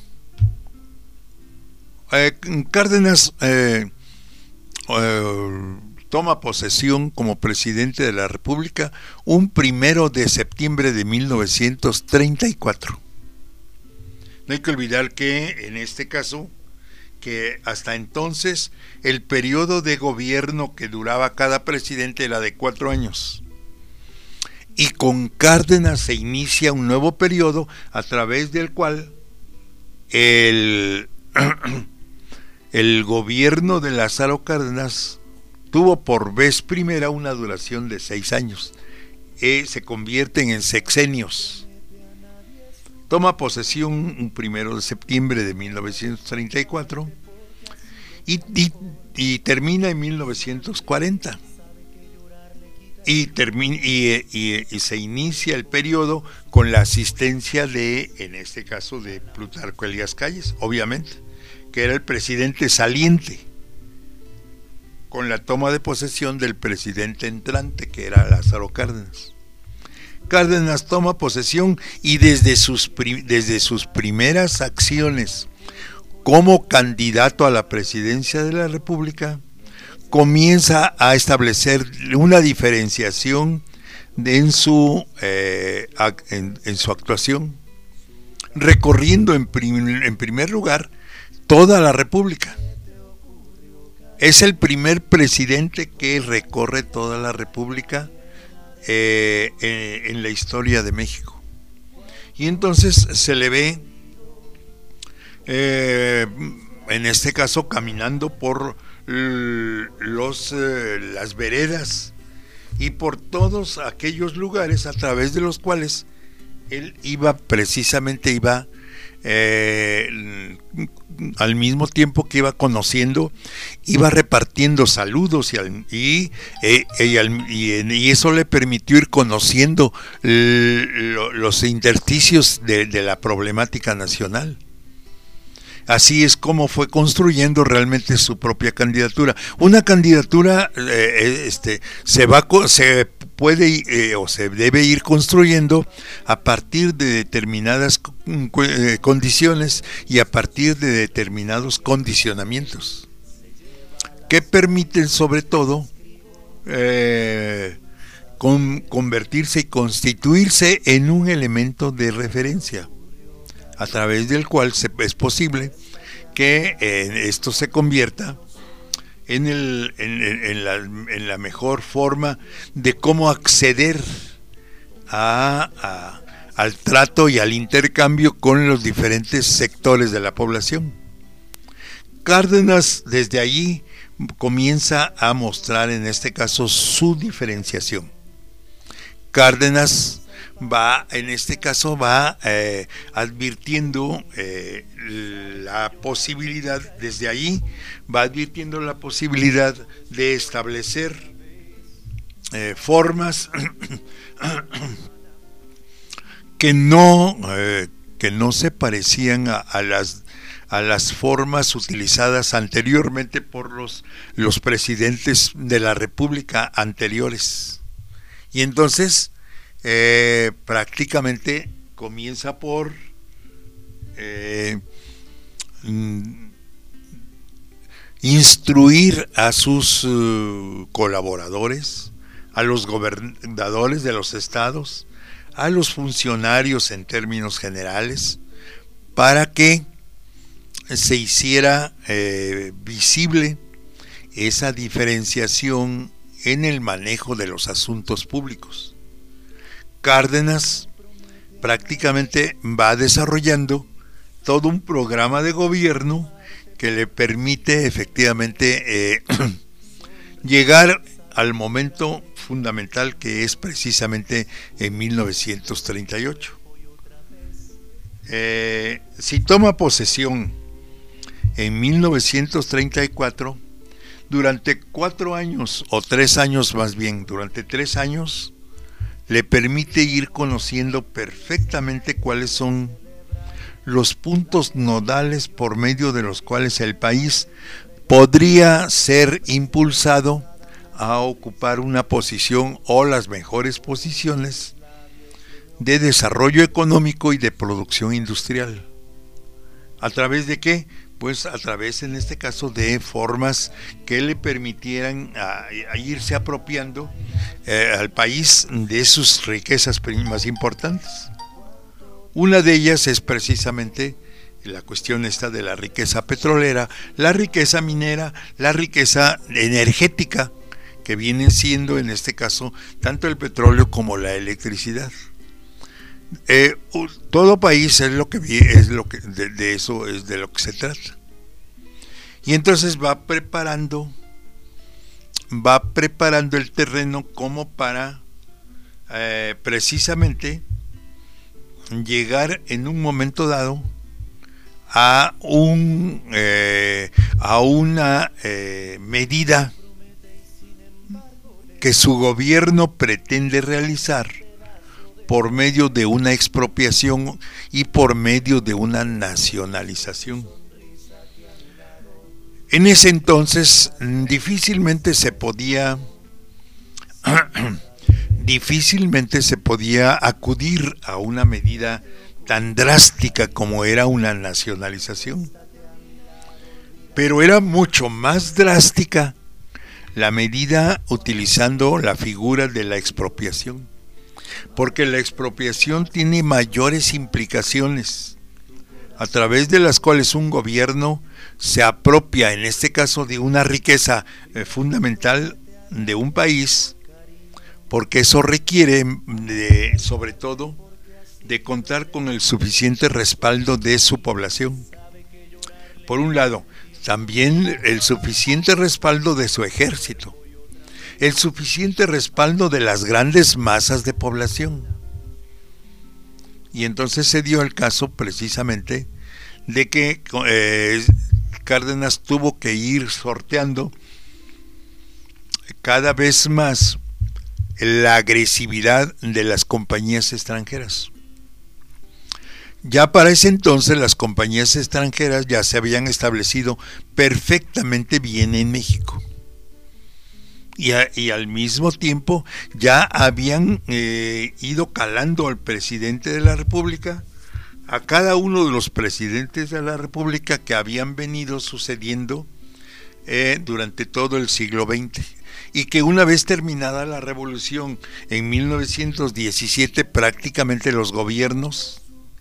Eh, Cárdenas eh, eh, toma posesión como presidente de la República un primero de septiembre de mil novecientos treinta y cuatro. No hay que olvidar que en este caso, que hasta entonces el periodo de gobierno que duraba cada presidente era de cuatro años. Y con Cárdenas se inicia un nuevo periodo a través del cual el, el gobierno de Lázaro Cárdenas tuvo por vez primera una duración de seis años. Eh, se convierten en sexenios. Toma posesión un primero de septiembre de mil novecientos treinta y cuatro y, y, y termina en mil novecientos cuarenta. Y, termina, y, y, y se inicia el periodo con la asistencia de, en este caso, de Plutarco Elías Calles, obviamente, que era el presidente saliente, con la toma de posesión del presidente entrante, que era Lázaro Cárdenas. Cárdenas toma posesión y desde sus, desde sus primeras acciones como candidato a la presidencia de la República, comienza a establecer una diferenciación de, en, su, eh, en, en su actuación, recorriendo en, prim, en primer lugar toda la República. Es el primer presidente que recorre toda la República eh, eh, en la historia de México. Y entonces se le ve, eh, en este caso, caminando por los eh, las veredas y por todos aquellos lugares a través de los cuales él iba precisamente iba eh, al mismo tiempo que iba conociendo, iba repartiendo saludos y, al, y, eh, y, al, y, y eso le permitió ir conociendo l, los intersticios de, de la problemática nacional. Así es como fue construyendo realmente su propia candidatura. Una candidatura eh, este, se va se puede eh, o se debe ir construyendo a partir de determinadas eh, condiciones y a partir de determinados condicionamientos que permiten sobre todo eh, con, convertirse y constituirse en un elemento de referencia, a través del cual se, es posible que eh, esto se convierta en, el, en, en, la, en la mejor forma de cómo acceder a, a, al trato y al intercambio con los diferentes sectores de la población. Cárdenas desde allí comienza a mostrar en este caso su diferenciación. Cárdenas va, en este caso, va eh, advirtiendo eh, la posibilidad, desde ahí, va advirtiendo la posibilidad de establecer eh, formas que no, eh, que no se parecían a, a las a las formas utilizadas anteriormente por los, los presidentes de la República anteriores. Y entonces Eh, prácticamente comienza por eh, instruir a sus uh, colaboradores, a los gobernadores de los estados, a los funcionarios en términos generales, para que se hiciera eh, visible esa diferenciación en el manejo de los asuntos públicos. Cárdenas prácticamente va desarrollando todo un programa de gobierno que le permite efectivamente eh, llegar al momento fundamental que es precisamente en mil novecientos treinta y ocho. Eh, si toma posesión en mil novecientos treinta y cuatro, durante cuatro años, o tres años más bien, durante tres años, le permite ir conociendo perfectamente cuáles son los puntos nodales por medio de los cuales el país podría ser impulsado a ocupar una posición o las mejores posiciones de desarrollo económico y de producción industrial. ¿A través de qué? Pues a través, en este caso, de formas que le permitieran a, a irse apropiando eh, al país de sus riquezas más importantes. Una de ellas es precisamente la cuestión esta de la riqueza petrolera, la riqueza minera, la riqueza energética, que vienen siendo, en este caso, tanto el petróleo como la electricidad. Eh, todo país es lo que es lo que de, de eso es de lo que se trata. Y entonces va preparando, va preparando el terreno como para eh, precisamente llegar en un momento dado a un eh, a una eh, medida que su gobierno pretende realizar por medio de una expropiación y por medio de una nacionalización. En ese entonces difícilmente se podía difícilmente se podía acudir a una medida tan drástica como era una nacionalización. Pero era mucho más drástica la medida utilizando la figura de la expropiación, porque la expropiación tiene mayores implicaciones, a través de las cuales un gobierno se apropia, en este caso, de una riqueza eh, fundamental de un país, porque eso requiere, de, sobre todo, de contar con el suficiente respaldo de su población. Por un lado, también el suficiente respaldo de su ejército, el suficiente respaldo de las grandes masas de población. Y entonces se dio el caso precisamente de que eh, Cárdenas tuvo que ir sorteando cada vez más la agresividad de las compañías extranjeras. Ya para ese entonces las compañías extranjeras ya se habían establecido perfectamente bien en México. Y, a, y al mismo tiempo ya habían eh, ido calando al presidente de la República, a cada uno de los presidentes de la República que habían venido sucediendo eh, durante todo el siglo veinte. Y que una vez terminada la revolución en mil novecientos diecisiete, prácticamente los gobiernos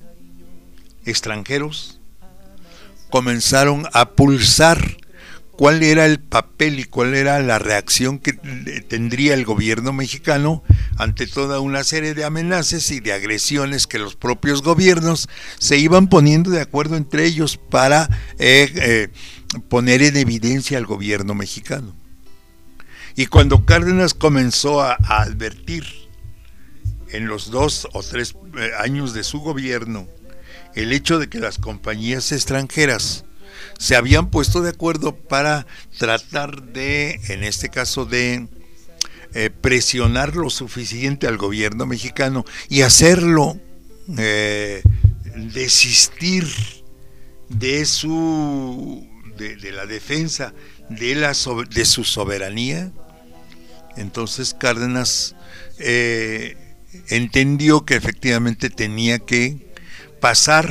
extranjeros comenzaron a pulsar cuál era el papel y cuál era la reacción que tendría el gobierno mexicano ante toda una serie de amenazas y de agresiones que los propios gobiernos se iban poniendo de acuerdo entre ellos para eh, eh, poner en evidencia al gobierno mexicano. Y cuando Cárdenas comenzó a, a advertir en los dos o tres eh, años de su gobierno el hecho de que las compañías extranjeras se habían puesto de acuerdo para tratar de, en este caso, de eh, presionar lo suficiente al gobierno mexicano y hacerlo eh, desistir de su de, de la defensa de la de su soberanía. Entonces Cárdenas eh, entendió que efectivamente tenía que pasar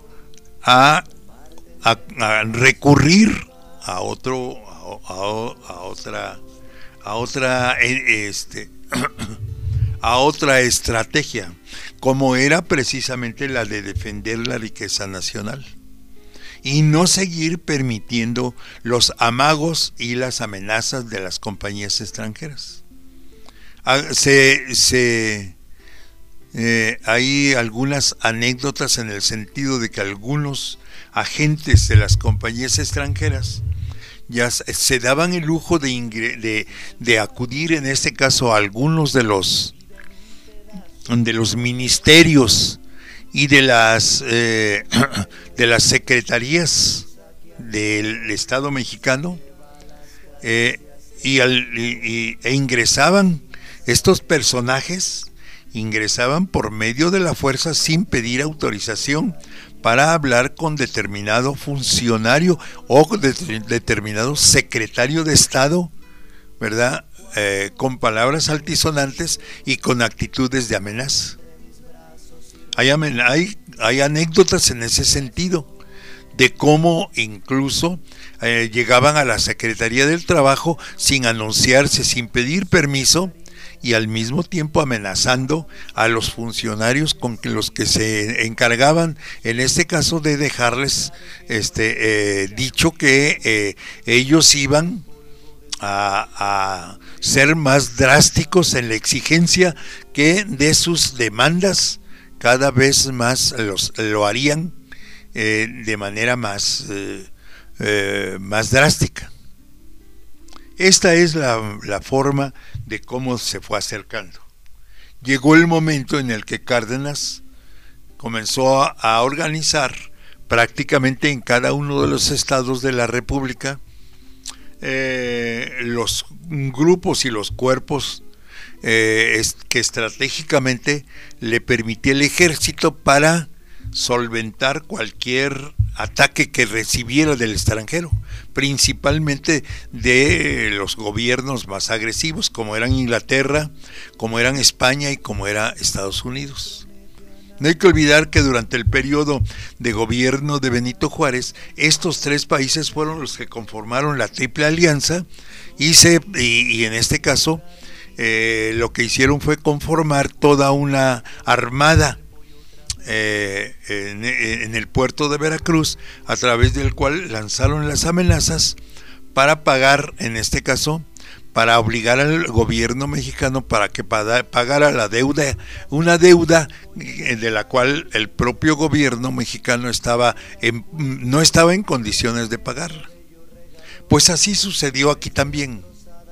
a, a, a recurrir a otro a, a, a otra a otra este a otra estrategia, como era precisamente la de defender la riqueza nacional y no seguir permitiendo los amagos y las amenazas de las compañías extranjeras. Se, se eh, hay algunas anécdotas en el sentido de que algunos agentes de las compañías extranjeras ya se daban el lujo de, ingre, de, de acudir, en este caso, a algunos de los de los ministerios y de las eh, de las secretarías del Estado mexicano eh, y, al, y, y e ingresaban estos personajes ingresaban por medio de la fuerza sin pedir autorización para hablar con determinado funcionario o de, determinado secretario de Estado, ¿verdad? Eh, con palabras altisonantes y con actitudes de amenaza. Hay, hay, hay anécdotas en ese sentido, de cómo incluso eh, llegaban a la Secretaría del Trabajo sin anunciarse, sin pedir permiso, y al mismo tiempo amenazando a los funcionarios con que los que se encargaban, en este caso, de dejarles este eh, dicho que eh, ellos iban a, a ser más drásticos en la exigencia, que de sus demandas cada vez más los, lo harían eh, de manera más eh, eh, más drástica. Esta es la, la forma de cómo se fue acercando. Llegó el momento en el que Cárdenas comenzó a, a organizar prácticamente en cada uno de los estados de la República eh, los grupos y los cuerpos eh, es, que estratégicamente le permitía el ejército para solventar cualquier ataque que recibiera del extranjero, principalmente de los gobiernos más agresivos, como eran Inglaterra, como eran España y como era Estados Unidos. No hay que olvidar que durante el periodo de gobierno de Benito Juárez, estos tres países fueron los que conformaron la Triple Alianza y, se, y, y en este caso eh, lo que hicieron fue conformar toda una armada Eh, en, en el puerto de Veracruz, a través del cual lanzaron las amenazas para pagar, en este caso, para obligar al gobierno mexicano para que pagara la deuda, una deuda de la cual el propio gobierno mexicano estaba en, no estaba en condiciones de pagarla. Pues así sucedió aquí también.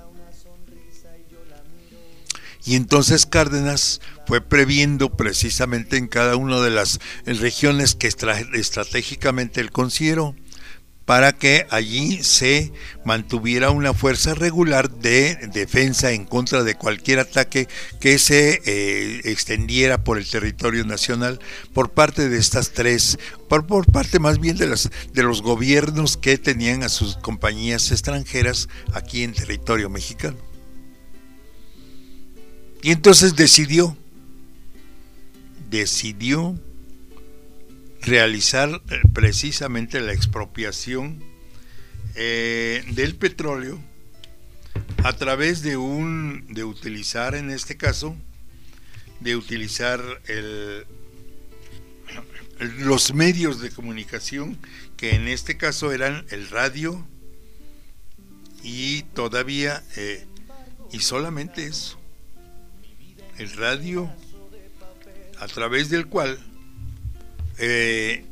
Y entonces Cárdenas fue previendo precisamente en cada una de las regiones que estratégicamente él consideró para que allí se mantuviera una fuerza regular de defensa en contra de cualquier ataque que se eh, extendiera por el territorio nacional por parte de estas tres, por, por parte más bien de, las, de los gobiernos que tenían a sus compañías extranjeras aquí en territorio mexicano. Y entonces decidió, decidió realizar precisamente la expropiación eh, del petróleo a través de un, de utilizar en este caso, de utilizar el, los medios de comunicación que en este caso eran el radio y todavía, eh, y solamente eso. El radio, a través del cual eh,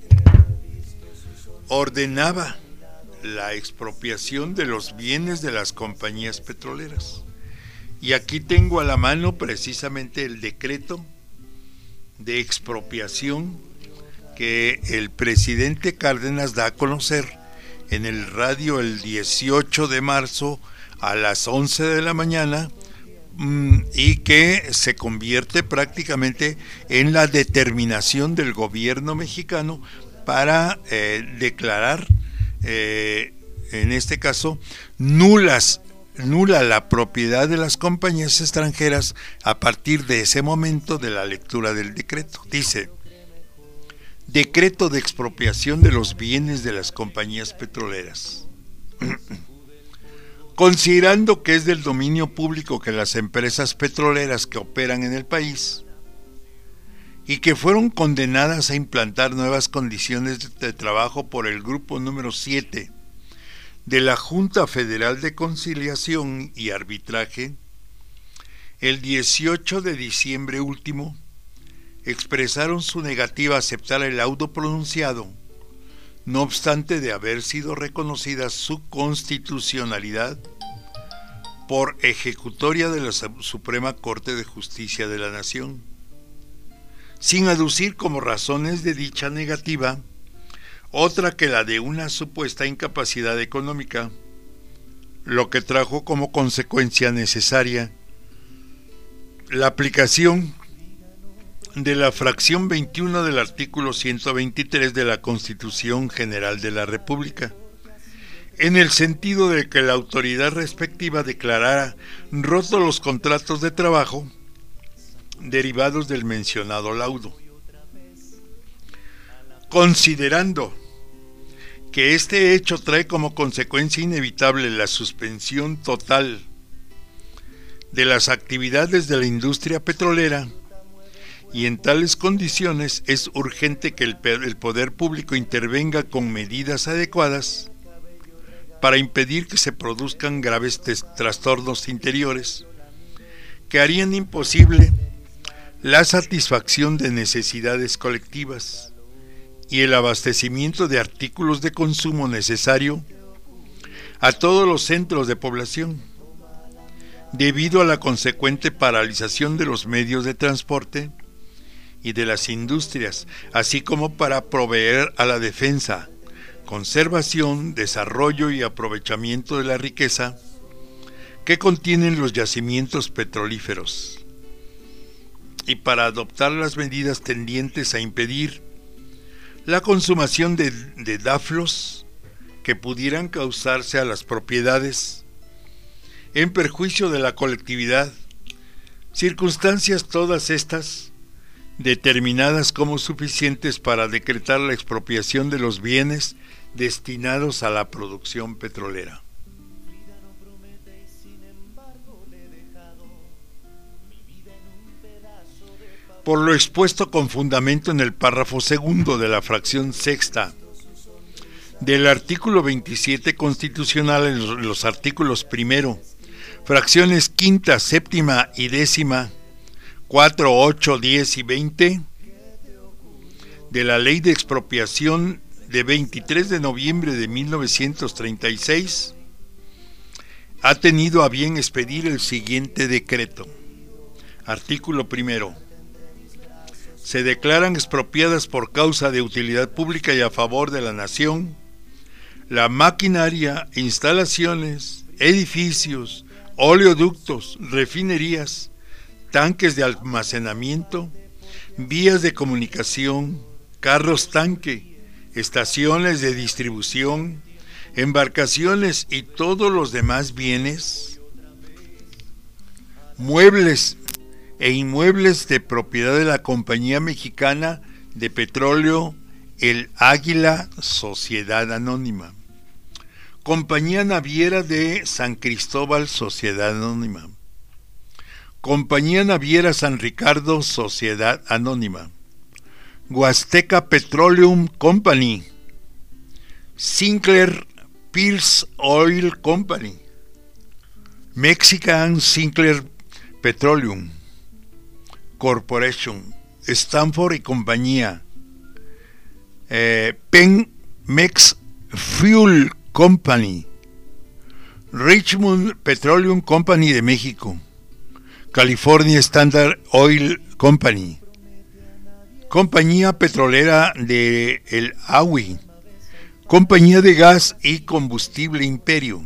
ordenaba la expropiación de los bienes de las compañías petroleras. Y aquí tengo a la mano precisamente el decreto de expropiación que el presidente Cárdenas da a conocer en el radio el dieciocho de marzo a las once de la mañana, y que se convierte prácticamente en la determinación del gobierno mexicano para eh, declarar, eh, en este caso, nulas, nula la propiedad de las compañías extranjeras a partir de ese momento de la lectura del decreto. Dice: decreto de expropiación de los bienes de las compañías petroleras. Considerando que es del dominio público que las empresas petroleras que operan en el país y que fueron condenadas a implantar nuevas condiciones de trabajo por el grupo número siete de la Junta Federal de Conciliación y Arbitraje, el dieciocho de diciembre último expresaron su negativa a aceptar el laudo pronunciado, no obstante de haber sido reconocida su constitucionalidad por ejecutoria de la Suprema Corte de Justicia de la Nación, sin aducir como razones de dicha negativa otra que la de una supuesta incapacidad económica, lo que trajo como consecuencia necesaria la aplicación de la fracción veintiuno del artículo ciento veintitrés de la Constitución General de la República, en el sentido de que la autoridad respectiva declarara rotos los contratos de trabajo derivados del mencionado laudo. Considerando que este hecho trae como consecuencia inevitable la suspensión total de las actividades de la industria petrolera, y en tales condiciones es urgente que el, el poder público intervenga con medidas adecuadas para impedir que se produzcan graves trastornos interiores que harían imposible la satisfacción de necesidades colectivas y el abastecimiento de artículos de consumo necesario a todos los centros de población, debido a la consecuente paralización de los medios de transporte y de las industrias, así como para proveer a la defensa, conservación, desarrollo y aprovechamiento de la riqueza que contienen los yacimientos petrolíferos, y para adoptar las medidas tendientes a impedir la consumación de, de daflos que pudieran causarse a las propiedades en perjuicio de la colectividad, circunstancias todas estas determinadas como suficientes para decretar la expropiación de los bienes destinados a la producción petrolera. Por lo expuesto con fundamento en el párrafo segundo de la fracción sexta del artículo veintisiete constitucional, en los artículos primero, fracciones quinta, séptima y décima, cuatro, ocho, diez y veinte de la Ley de Expropiación de veintitrés de noviembre de mil novecientos treinta y seis, ha tenido a bien expedir el siguiente decreto. Artículo primero. Se declaran expropiadas por causa de utilidad pública y a favor de la nación la maquinaria, instalaciones, edificios, oleoductos, refinerías, tanques de almacenamiento, vías de comunicación, carros tanque, estaciones de distribución, embarcaciones y todos los demás bienes, muebles e inmuebles de propiedad de la Compañía Mexicana de Petróleo El Águila, Sociedad Anónima, Compañía Naviera de San Cristóbal, Sociedad Anónima, Compañía Naviera San Ricardo, Sociedad Anónima, Huasteca Petroleum Company, Sinclair Pierce Oil Company, Mexican Sinclair Petroleum Corporation, Stanford y compañía, eh, Pemex Fuel Company, Richmond Petroleum Company de México, California Standard Oil Company, Compañía Petrolera de El Agui, Compañía de Gas y Combustible Imperio,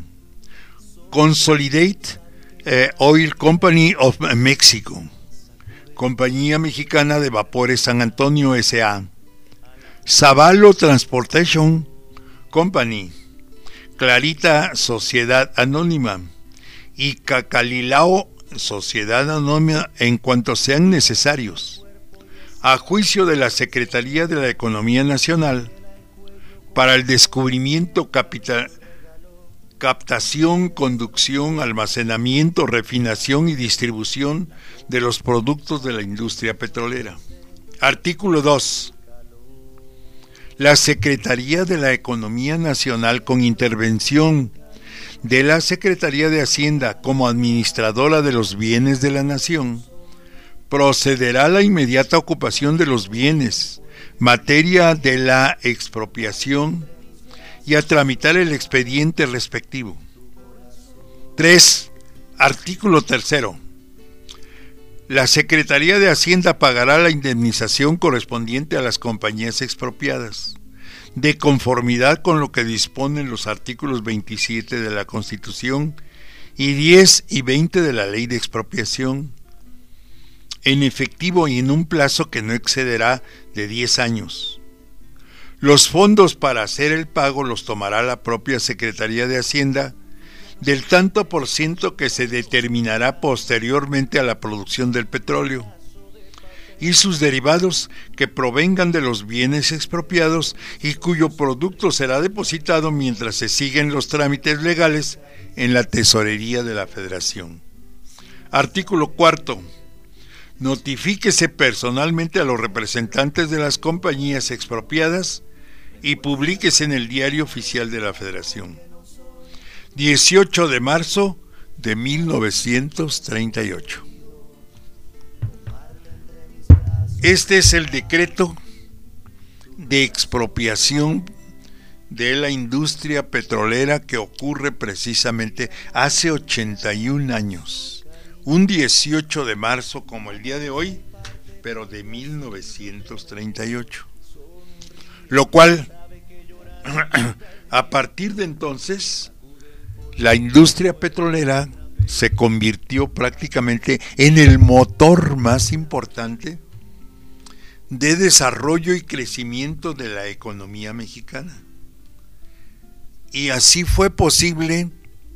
Consolidate eh, Oil Company of Mexico, Compañía Mexicana de Vapores San Antonio S A, Zavalo Transportation Company, Clarita Sociedad Anónima y Cacalilao Sociedad Anónima en cuanto sean necesarios, a juicio de la Secretaría de la Economía Nacional, para el descubrimiento, capital, captación, conducción, almacenamiento, refinación y distribución de los productos de la industria petrolera. Artículo dos. La Secretaría de la Economía Nacional, con intervención de la Secretaría de Hacienda como administradora de los bienes de la nación, procederá a la inmediata ocupación de los bienes, materia de la expropiación, y a tramitar el expediente respectivo. tres. Artículo tercero. La Secretaría de Hacienda pagará la indemnización correspondiente a las compañías expropiadas, de conformidad con lo que disponen los artículos veintisiete de la Constitución y diez y veinte de la Ley de Expropiación, en efectivo y en un plazo que no excederá de diez años. Los fondos para hacer el pago los tomará la propia Secretaría de Hacienda del tanto por ciento que se determinará posteriormente a la producción del petróleo, y sus derivados que provengan de los bienes expropiados y cuyo producto será depositado mientras se siguen los trámites legales en la Tesorería de la Federación. Artículo cuarto. Notifíquese personalmente a los representantes de las compañías expropiadas y publíquese en el Diario Oficial de la Federación. dieciocho de marzo de mil novecientos treinta y ocho. Este es el decreto de expropiación de la industria petrolera que ocurre precisamente hace ochenta y un años, un dieciocho de marzo como el día de hoy, pero de mil novecientos treinta y ocho. Lo cual, a partir de entonces, la industria petrolera se convirtió prácticamente en el motor más importante de desarrollo y crecimiento de la economía mexicana. Y así fue posible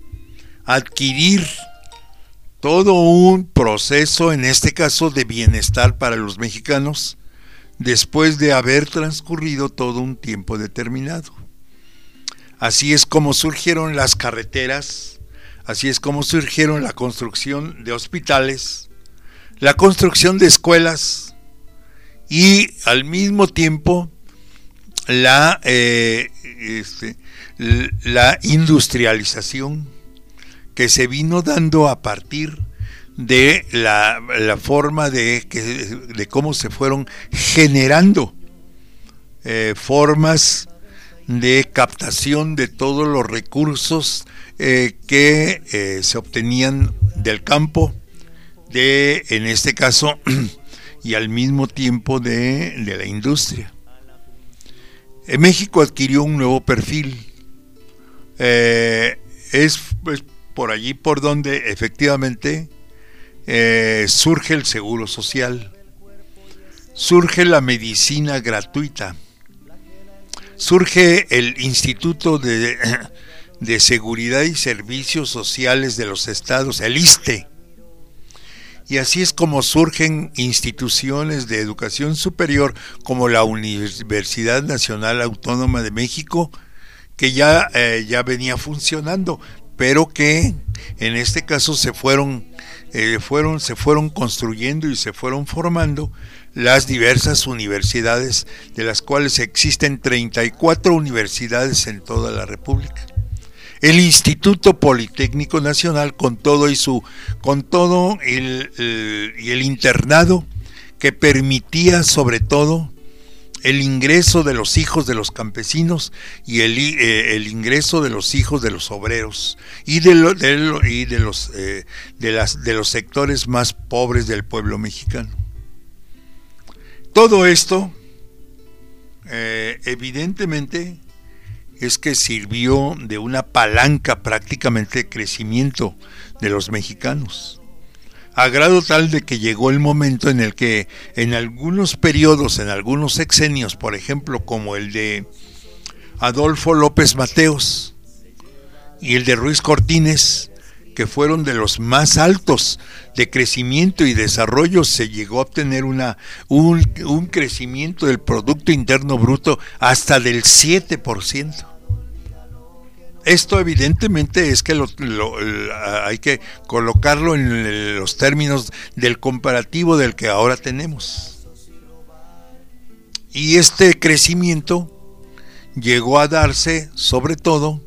adquirir todo un proceso, en este caso de bienestar para los mexicanos, después de haber transcurrido todo un tiempo determinado. Así es como surgieron las carreteras, así es como surgieron la construcción de hospitales, la construcción de escuelas y al mismo tiempo la, eh, este, la industrialización que se vino dando a partir de la, la forma de, que, de cómo se fueron generando eh, formas de captación de todos los recursos eh, que eh, se obtenían del campo, de, en este caso, y al mismo tiempo de, de la industria. En México adquirió un nuevo perfil. Eh, es pues, por allí por donde efectivamente eh, surge el seguro social, surge la medicina gratuita, surge el Instituto de, de Seguridad y Servicios Sociales de los Estados, el I S S S S T E, y así es como surgen instituciones de educación superior como la Universidad Nacional Autónoma de México, que ya, eh, ya venía funcionando, pero que en este caso se fueron, eh, fueron, se fueron construyendo y se fueron formando las diversas universidades, de las cuales existen treinta y cuatro universidades en toda la República. El Instituto Politécnico Nacional, con todo y su, con todo el, el, y el internado que permitía sobre todo el ingreso de los hijos de los campesinos y el, eh, el ingreso de los hijos de los obreros y de, lo, de, lo, y de los eh, de las de los sectores más pobres del pueblo mexicano. Todo esto eh, evidentemente es que sirvió de una palanca prácticamente de crecimiento de los mexicanos, a grado tal de que llegó el momento en el que en algunos periodos, en algunos sexenios, por ejemplo como el de Adolfo López Mateos y el de Ruiz Cortines, que fueron de los más altos de crecimiento y desarrollo, se llegó a obtener una, un, un crecimiento del Producto Interno Bruto hasta del siete por ciento. Esto evidentemente es que lo, lo, hay que colocarlo en los términos del comparativo del que ahora tenemos. Y este crecimiento llegó a darse sobre todo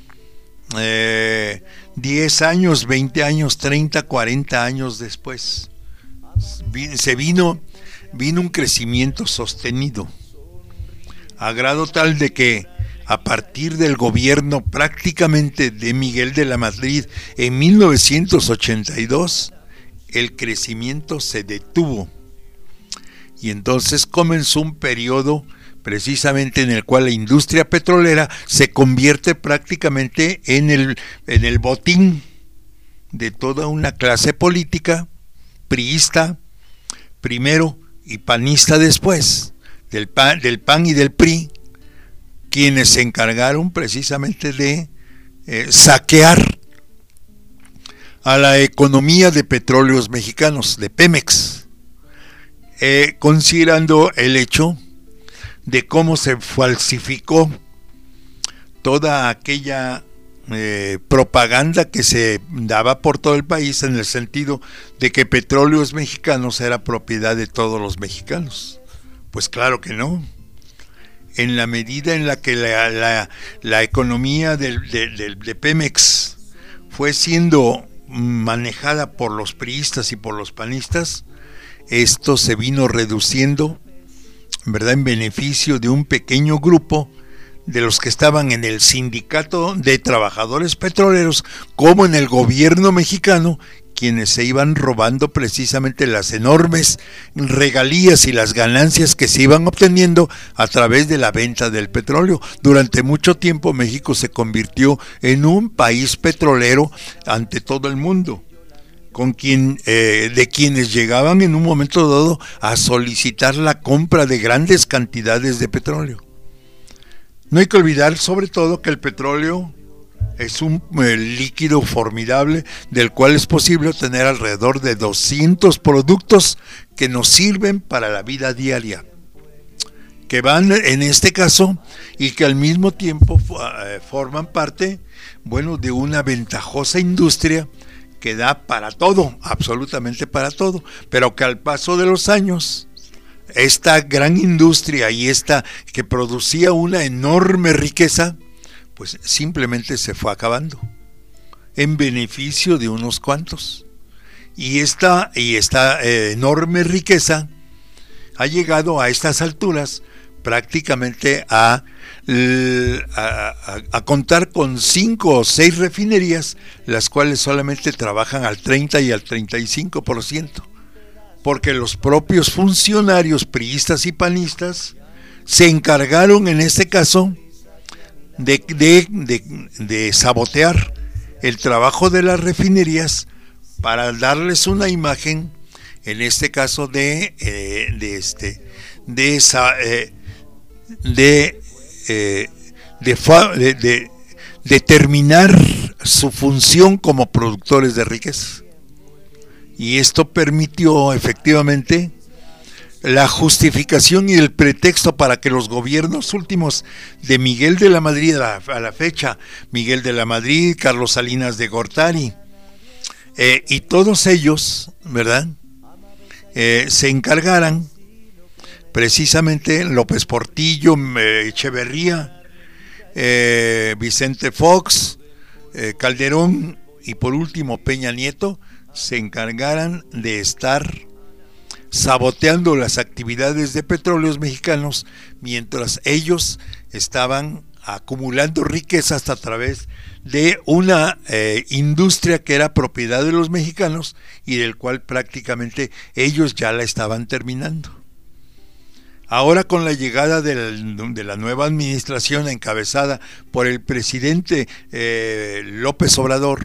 eh, diez años, veinte años, treinta, cuarenta años después. Se vino, vino un crecimiento sostenido, a grado tal de que a partir del gobierno prácticamente de Miguel de la Madrid en mil novecientos ochenta y dos, el crecimiento se detuvo. Y entonces comenzó un periodo precisamente en el cual la industria petrolera se convierte prácticamente en el, en el botín de toda una clase política, priista primero y panista después, del PAN, del PAN y del P R I, quienes se encargaron precisamente de eh, saquear a la economía de petróleos mexicanos, de Pemex, eh, considerando el hecho de cómo se falsificó toda aquella eh, propaganda que se daba por todo el país, en el sentido de que Petróleos Mexicanos era propiedad de todos los mexicanos. Pues claro que no. En la medida en la que la, la, la economía de, de, de, de Pemex fue siendo manejada por los priistas y por los panistas, esto se vino reduciendo ¿verdad?, en beneficio de un pequeño grupo de los que estaban en el sindicato de trabajadores petroleros, como en el gobierno mexicano, quienes se iban robando precisamente las enormes regalías y las ganancias que se iban obteniendo a través de la venta del petróleo. Durante mucho tiempo México se convirtió en un país petrolero ante todo el mundo, con quien, eh, de quienes llegaban en un momento dado a solicitar la compra de grandes cantidades de petróleo. No hay que olvidar sobre todo que el petróleo es un eh, líquido formidable del cual es posible obtener alrededor de doscientos productos que nos sirven para la vida diaria, que van en este caso y que al mismo tiempo eh, forman parte, bueno, de una ventajosa industria que da para todo, absolutamente para todo, pero que al paso de los años, esta gran industria y esta que producía una enorme riqueza, pues simplemente se fue acabando en beneficio de unos cuantos. Y esta, y esta eh, enorme riqueza ha llegado a estas alturas prácticamente a, a, a, a contar con cinco o seis refinerías, las cuales solamente trabajan al treinta y al treinta y cinco por ciento, porque los propios funcionarios priistas y panistas se encargaron en este caso de, de, de, de sabotear el trabajo de las refinerías para darles una imagen, en este caso de eh, de este de esa eh, de, eh, de, de, de determinar su función como productores de riqueza. Y esto permitió efectivamente la justificación y el pretexto para que los gobiernos últimos de Miguel de la Madrid, a la, a la fecha, Miguel de la Madrid, Carlos Salinas de Gortari, eh, y todos ellos, ¿verdad?, eh, se encargaran precisamente, López Portillo, eh, Echeverría, eh, Vicente Fox, eh, Calderón y por último Peña Nieto, se encargaran de estar saboteando las actividades de Petróleos Mexicanos mientras ellos estaban acumulando riquezas a través de una eh, industria que era propiedad de los mexicanos y del cual prácticamente ellos ya la estaban terminando. Ahora, con la llegada de la, de la nueva administración encabezada por el presidente eh, López Obrador,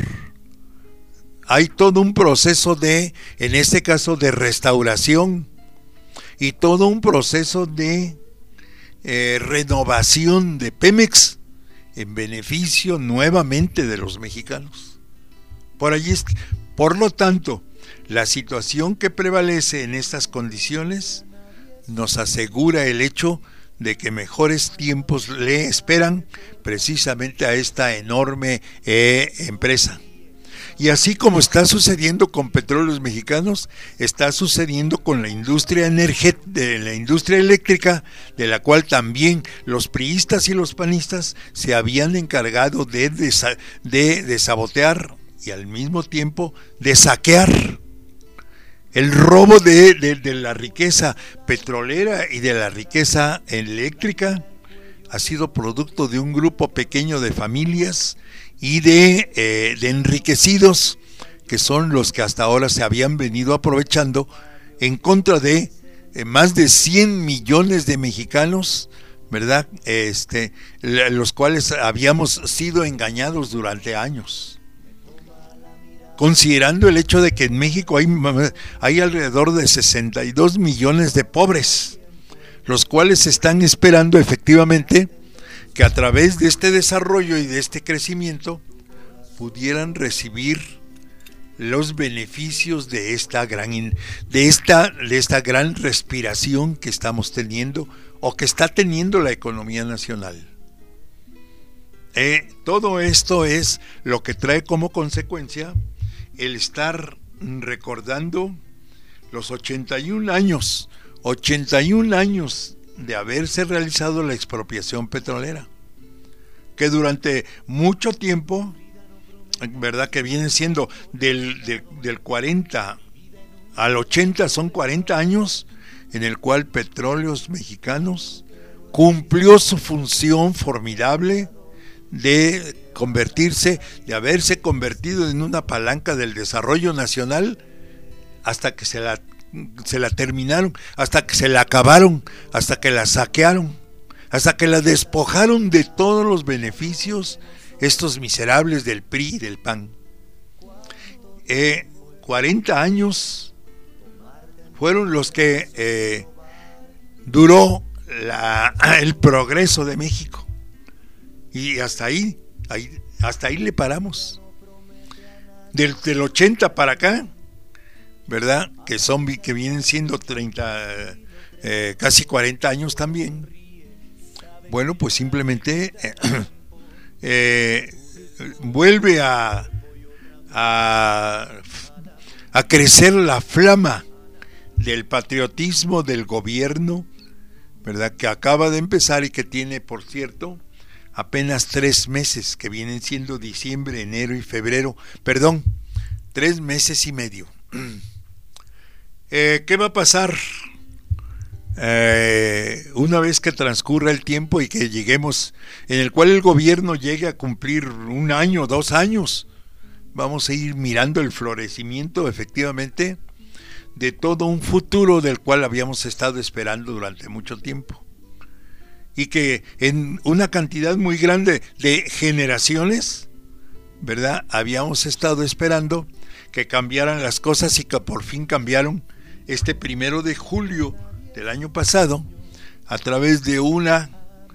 hay todo un proceso de, en este caso, de restauración y todo un proceso de eh, renovación de Pemex en beneficio nuevamente de los mexicanos. Por allí, por lo tanto, la situación que prevalece en estas condiciones nos asegura el hecho de que mejores tiempos le esperan precisamente a esta enorme eh, empresa. Y así como está sucediendo con Petróleos Mexicanos, está sucediendo con la industria energética, de la industria eléctrica, de la cual también los priistas y los panistas se habían encargado de, de, de, de sabotear y al mismo tiempo de saquear. El robo de, de, de la riqueza petrolera y de la riqueza eléctrica ha sido producto de un grupo pequeño de familias y de, eh, de enriquecidos, que son los que hasta ahora se habían venido aprovechando en contra de eh, más de cien millones de mexicanos, ¿verdad?, este, los cuales habíamos sido engañados durante años. Considerando el hecho de que en México hay, hay alrededor de sesenta y dos millones de pobres, los cuales están esperando efectivamente que a través de este desarrollo y de este crecimiento pudieran recibir los beneficios de esta gran de esta de esta gran respiración que estamos teniendo o que está teniendo la economía nacional. Eh, todo esto es lo que trae como consecuencia el estar recordando los ochenta y un años, ochenta y un años de haberse realizado la expropiación petrolera, que durante mucho tiempo, verdad, que viene siendo del, del, del cuarenta al ochenta, son cuarenta años, en el cual Petróleos Mexicanos cumplió su función formidable de convertirse, de haberse convertido en una palanca del desarrollo nacional hasta que se la, se la terminaron, hasta que se la acabaron, hasta que la saquearon, hasta que la despojaron de todos los beneficios estos miserables del P R I y del P A N. Eh, cuarenta años fueron los que eh, duró la, el progreso de México, y hasta ahí, ahí hasta ahí le paramos. Del, del ochenta para acá, ¿verdad? Que son, que vienen siendo treinta, eh, casi cuarenta años también. Bueno, pues simplemente eh, eh, vuelve a, a a crecer la flama del patriotismo del gobierno, ¿verdad? Que acaba de empezar y que tiene, por cierto, apenas tres meses, que vienen siendo diciembre, enero y febrero, perdón, tres meses y medio. Eh, ¿Qué va a pasar eh, una vez que transcurra el tiempo y que lleguemos, en el cual el gobierno llegue a cumplir un año, dos años? Vamos a ir mirando el florecimiento, efectivamente, de todo un futuro del cual habíamos estado esperando durante mucho tiempo, y que en una cantidad muy grande de generaciones, ¿verdad?, habíamos estado esperando que cambiaran las cosas, y que por fin cambiaron este primero de julio del año pasado a través de una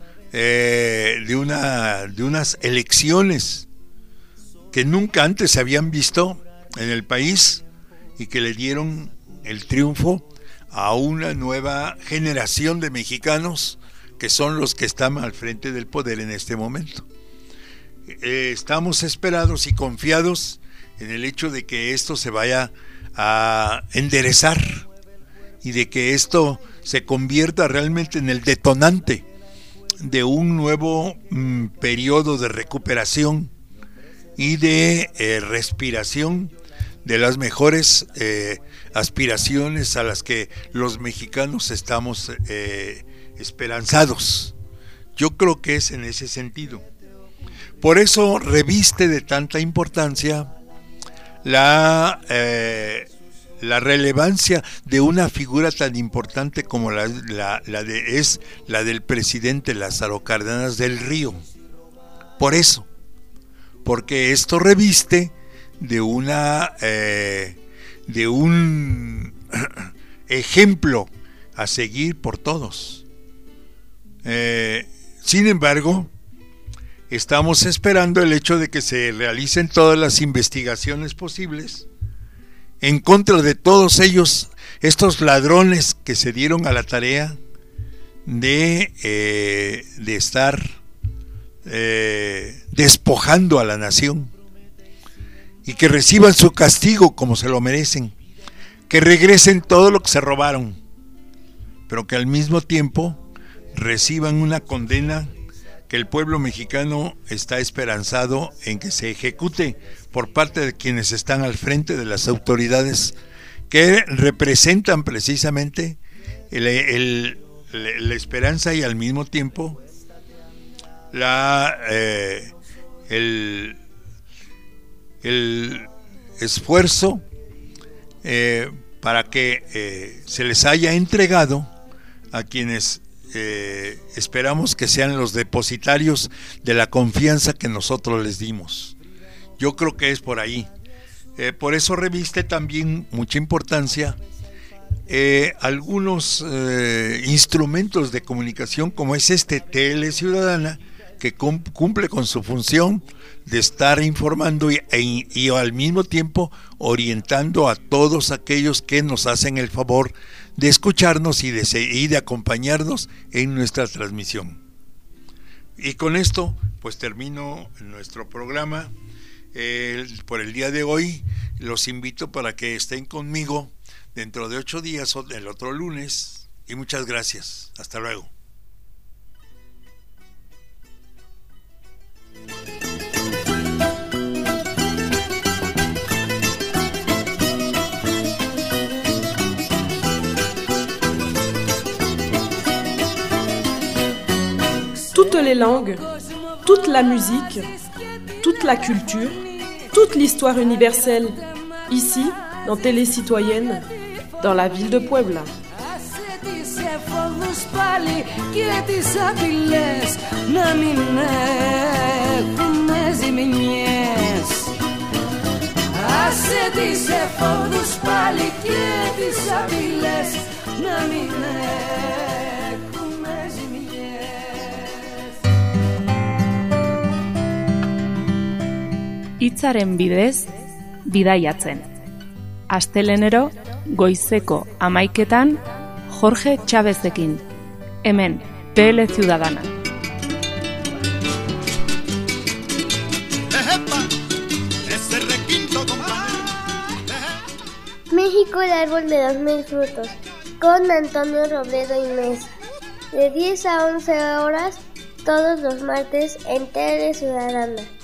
eh, de una de unas elecciones que nunca antes se habían visto en el país, y que le dieron el triunfo a una nueva generación de mexicanos que son los que están al frente del poder en este momento. Eh, estamos esperados y confiados en el hecho de que esto se vaya a enderezar y de que esto se convierta realmente en el detonante de un nuevo mm, periodo de recuperación y de eh, respiración de las mejores eh, aspiraciones a las que los mexicanos estamos eh, esperanzados. Yo creo que es en ese sentido. Por eso reviste de tanta importancia la, eh, la relevancia de una figura tan importante como la, la, la de, es la del presidente Lázaro Cárdenas del Río. Por eso, porque esto reviste de una eh, de un ejemplo a seguir por todos. Eh, sin embargo, estamos esperando el hecho de que se realicen todas las investigaciones posibles en contra de todos ellos, estos ladrones que se dieron a la tarea de, eh, de estar eh, despojando a la nación, y que reciban su castigo como se lo merecen, que regresen todo lo que se robaron, pero que al mismo tiempo reciban una condena que el pueblo mexicano está esperanzado en que se ejecute por parte de quienes están al frente de las autoridades, que representan precisamente el, el, la esperanza y al mismo tiempo la eh, el el esfuerzo eh, para que eh, se les haya entregado a quienes eh, esperamos que sean los depositarios de la confianza que nosotros les dimos. Yo creo que es por ahí. Eh, por eso reviste también mucha importancia eh, algunos eh, instrumentos de comunicación, como es este Tele Ciudadana, que cumple con su función de estar informando y, y, y al mismo tiempo orientando a todos aquellos que nos hacen el favor de escucharnos y de, y de acompañarnos en nuestra transmisión. Y con esto pues termino nuestro programa eh, por el día de hoy. Los invito para que estén conmigo dentro de ocho días o el otro lunes, y muchas gracias. Hasta luego. toutes les langues, toute la musique, toute la culture, toute l'histoire universelle, ici, dans Télé Citoyenne, dans la ville de Puebla. Hitzaren bidez, bidaiatzen. Astelenero, goizeko hamaiketan, Jorge Chávezekin. Hemen, P L Ciudadana. México, el árbol de los mil frutos, con Antonio Robledo Inés. De diez a once horas, todos los martes en Tele Ciudadana.